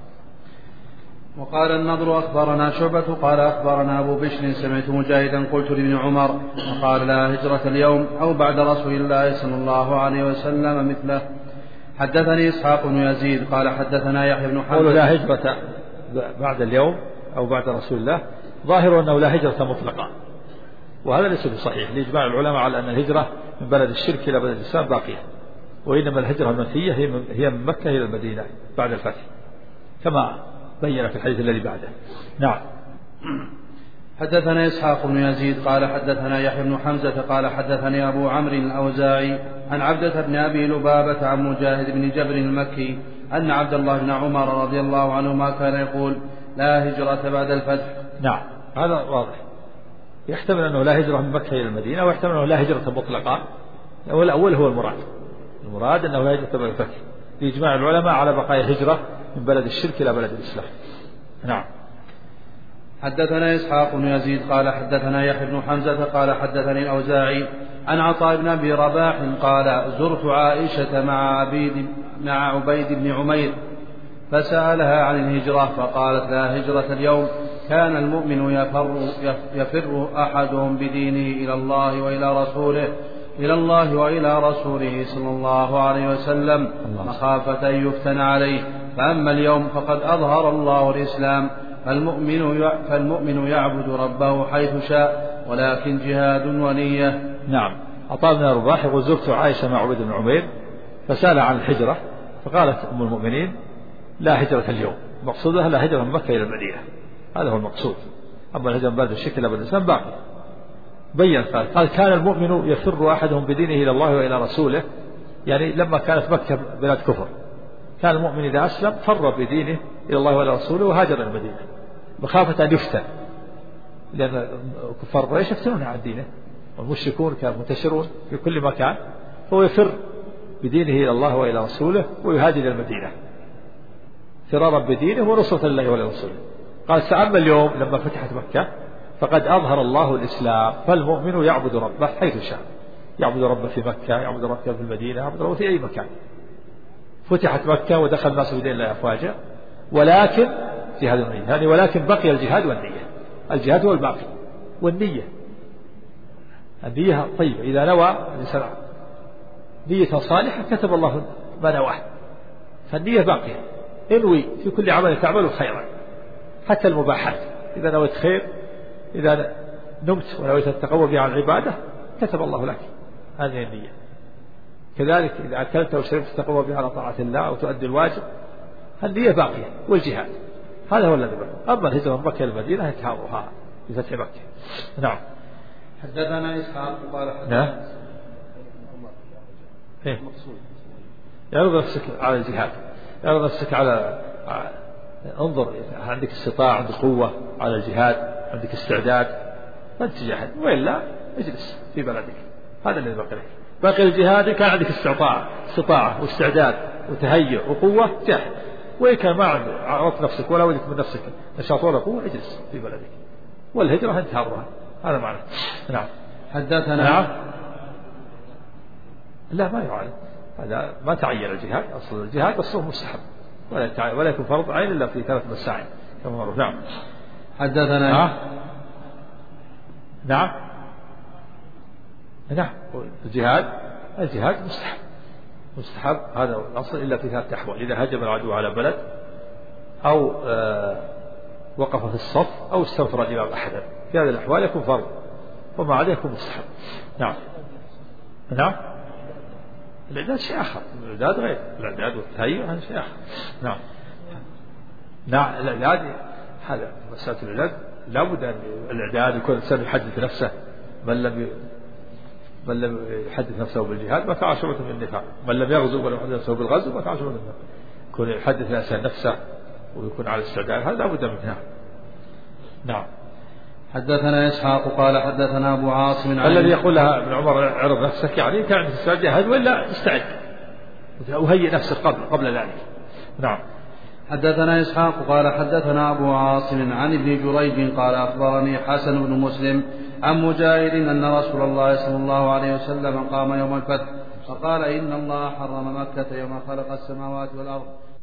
وقال النضر أخبرنا شعبة قال أخبرنا أبو بشر سمعت مجاهدا قلت لابن عمر قال لا هجرة اليوم أو بعد رسول الله صلى الله عليه وسلم مثله. حدثني إسحاق بن يزيد قال حدثنا يحيى بن حمزة. قول لا هجرة بعد اليوم أو بعد رسول الله ظاهر أنه لا هجرة مطلقة، وهذا ليس بصحيح لإجماع العلماء على أن الهجرة من بلد الشرك إلى بلد الإسلام باقية، وإنما الهجرة المكية هي من مكة إلى المدينة بعد الفتح كما بين في الحديث الذي بعده. نعم. حدثنا إسحاق بن يزيد قال حدثنا يحيى بن حمزة قال حدثني أبو عمرو الأوزاعي عن عبدة بن أبي لبابة عن مجاهد بن جبر المكي أن عبد الله بن عمر رضي الله عنهما كان يقول لا هجرة بعد الفتح. نعم، هذا واضح. يحتمل أنه لا هجرة من مكة إلى المدينة، ويحتمل أنه لا هجرة مطلقة، والأول هو المراد أنه لا هجرة بعد الفتح لإجماع العلماء على بقاء الهجرة من بلد الشرك إلى بلد الإسلام. نعم. حدثنا إسحاق بن يزيد قال حدثنا يحيى بن حمزة قال حدثني الأوزاعي عن عطاء بن أبي رباح قال زرت عائشة مع عبيد بن عمير فسألها عن الهجرة فقالت لا هجرة اليوم، كان المؤمن يفر أحدهم بدينه إلى الله وإلى رسوله صلى الله عليه وسلم مخافة أن يفتن عليه، فأما اليوم فقد أظهر الله الإسلام، فالمؤمن يعبد ربه حيث شاء ولكن جهاد ونية. نعم. عطاء بن رباح يقول زرت عائشة مع عبيد بن عمير فسأل عن الهجرة فقالت أم المؤمنين لا هجرة اليوم، مقصودها لا هجرة من مكة إلى المدينة، هذا هو المقصود. أما الهجرة من بلد الشرك إلى بلد الإسلام باقي. بين قال كان المؤمن يفر أحدهم بدينه إلى الله وإلى رسوله، يعني لما كانت مكة بلاد كفر كان المؤمن إذا أسلم فر بدينه إلى الله وإلى رسوله وهاجر إلى المدينة مخافة أن يفتن، لأن كفار قريش يفتنون عن دينه والمشركون كانوا منتشرون في كل مكان، فهو يفر بدينه إلى الله وإلى رسوله ويهاجر إلى المدينة فرارا بدينه ونصرة لله ولرسوله. قال سأما اليوم لما فتحت مكة فقد أظهر الله الإسلام، فالمؤمن يعبد ربه حيث شاء، يعبد ربه في مكة، يعبد ربه في المدينة، يعبد ربه في أي مكان. فتحت مكة ودخل الناس في دين الله أفواجا، ولكن جهاد النية، يعني ولكن بقي الجهاد والنية. الجهاد هو الباقي والنية، النية طيبة، إذا نوى الإنسان نية صالحة كتب الله ما نواه، فالنية باقية. انوي في كل عمل تعمله خيرا، حتى المباحات، إذا نويت خير، إذا نمت ونويت التقوى به على العبادة كتب الله لك هذه النية. كذلك إذا أكلت وشربت تقوى به على طاعة الله أو تؤدي الواجب، النية باقية والجهاد هذا هو الذي بقي. أما الهجرة من مكة إلى المدينة انتهاؤها بفتح مكة. نعم. حدثنا إسحاق قال نعم. يعرض نفسك على الجهاد، يعرض نفسك على انظر عندك استطاعة، عندك قوة على الجهاد، عندك استعداد فأنت تجاهد، وإلا اجلس في بلدك. هذا الذي باقي لك. باقي الجهاد كان عندك استطاعة واستعداد وتهيؤ وقوة جاهد، وإن كان ما عرفت نفسك ولا وجدت من نفسك نشاط ولا قوة اجلس في بلدك. والهجرة انتهى أمرها. هذا معنى. نعم. حدثنا. نعم. لا ما يعلم، هذا ما تعين الجهاد. أصل الجهاد الصوم مستحب ولا يكون فرض عين إلا في 3 مساعي كما معروف. نعم. حدثنا. نعم. الجهاد مستحب هذا الأصل إلا في 3 أحوال: إذا هجم العدو على بلد، أو وقف في الصف، أو استنفر الإمام أحدا. في هذه الأحوال يكون فرض، وما عدا يكون مستحب. نعم. الإعداد شيء آخر، الإعداد غير، الإعداد والتهيئ هذا شيء آخر. نعم. الإعداد هذا مسألة الإعداد لابد أن الإعداد يكون الإنسان يحدث نفسه. من لم يحدث نفسه بالجهاد ما كان شعبة من النفاق. من لم يغزو ولم يحدث نفسه بالغزو ما كان شعبة من النفاق. يكون يحدث الإنسان نفسه ويكون على الاستعداد، هذا لابد منه. نعم. حدثنا إسحاق قال حدثنا أبو عاصم. الذي يقول لها ابن عمر عرض نفسك، يعني كان عندك استعداد جهاد ولا استعد وهيئ نفسك قبل ذلك. نعم. حدثنا إسحاق قال حدثنا أبو عاصم عن ابن جريج قال أخبرني حسن بن مسلم عن مجاهد أن رسول الله صلى الله عليه وسلم قام يوم الفتح فقال: إن الله حرم مكة يوم خلق السماوات والأرض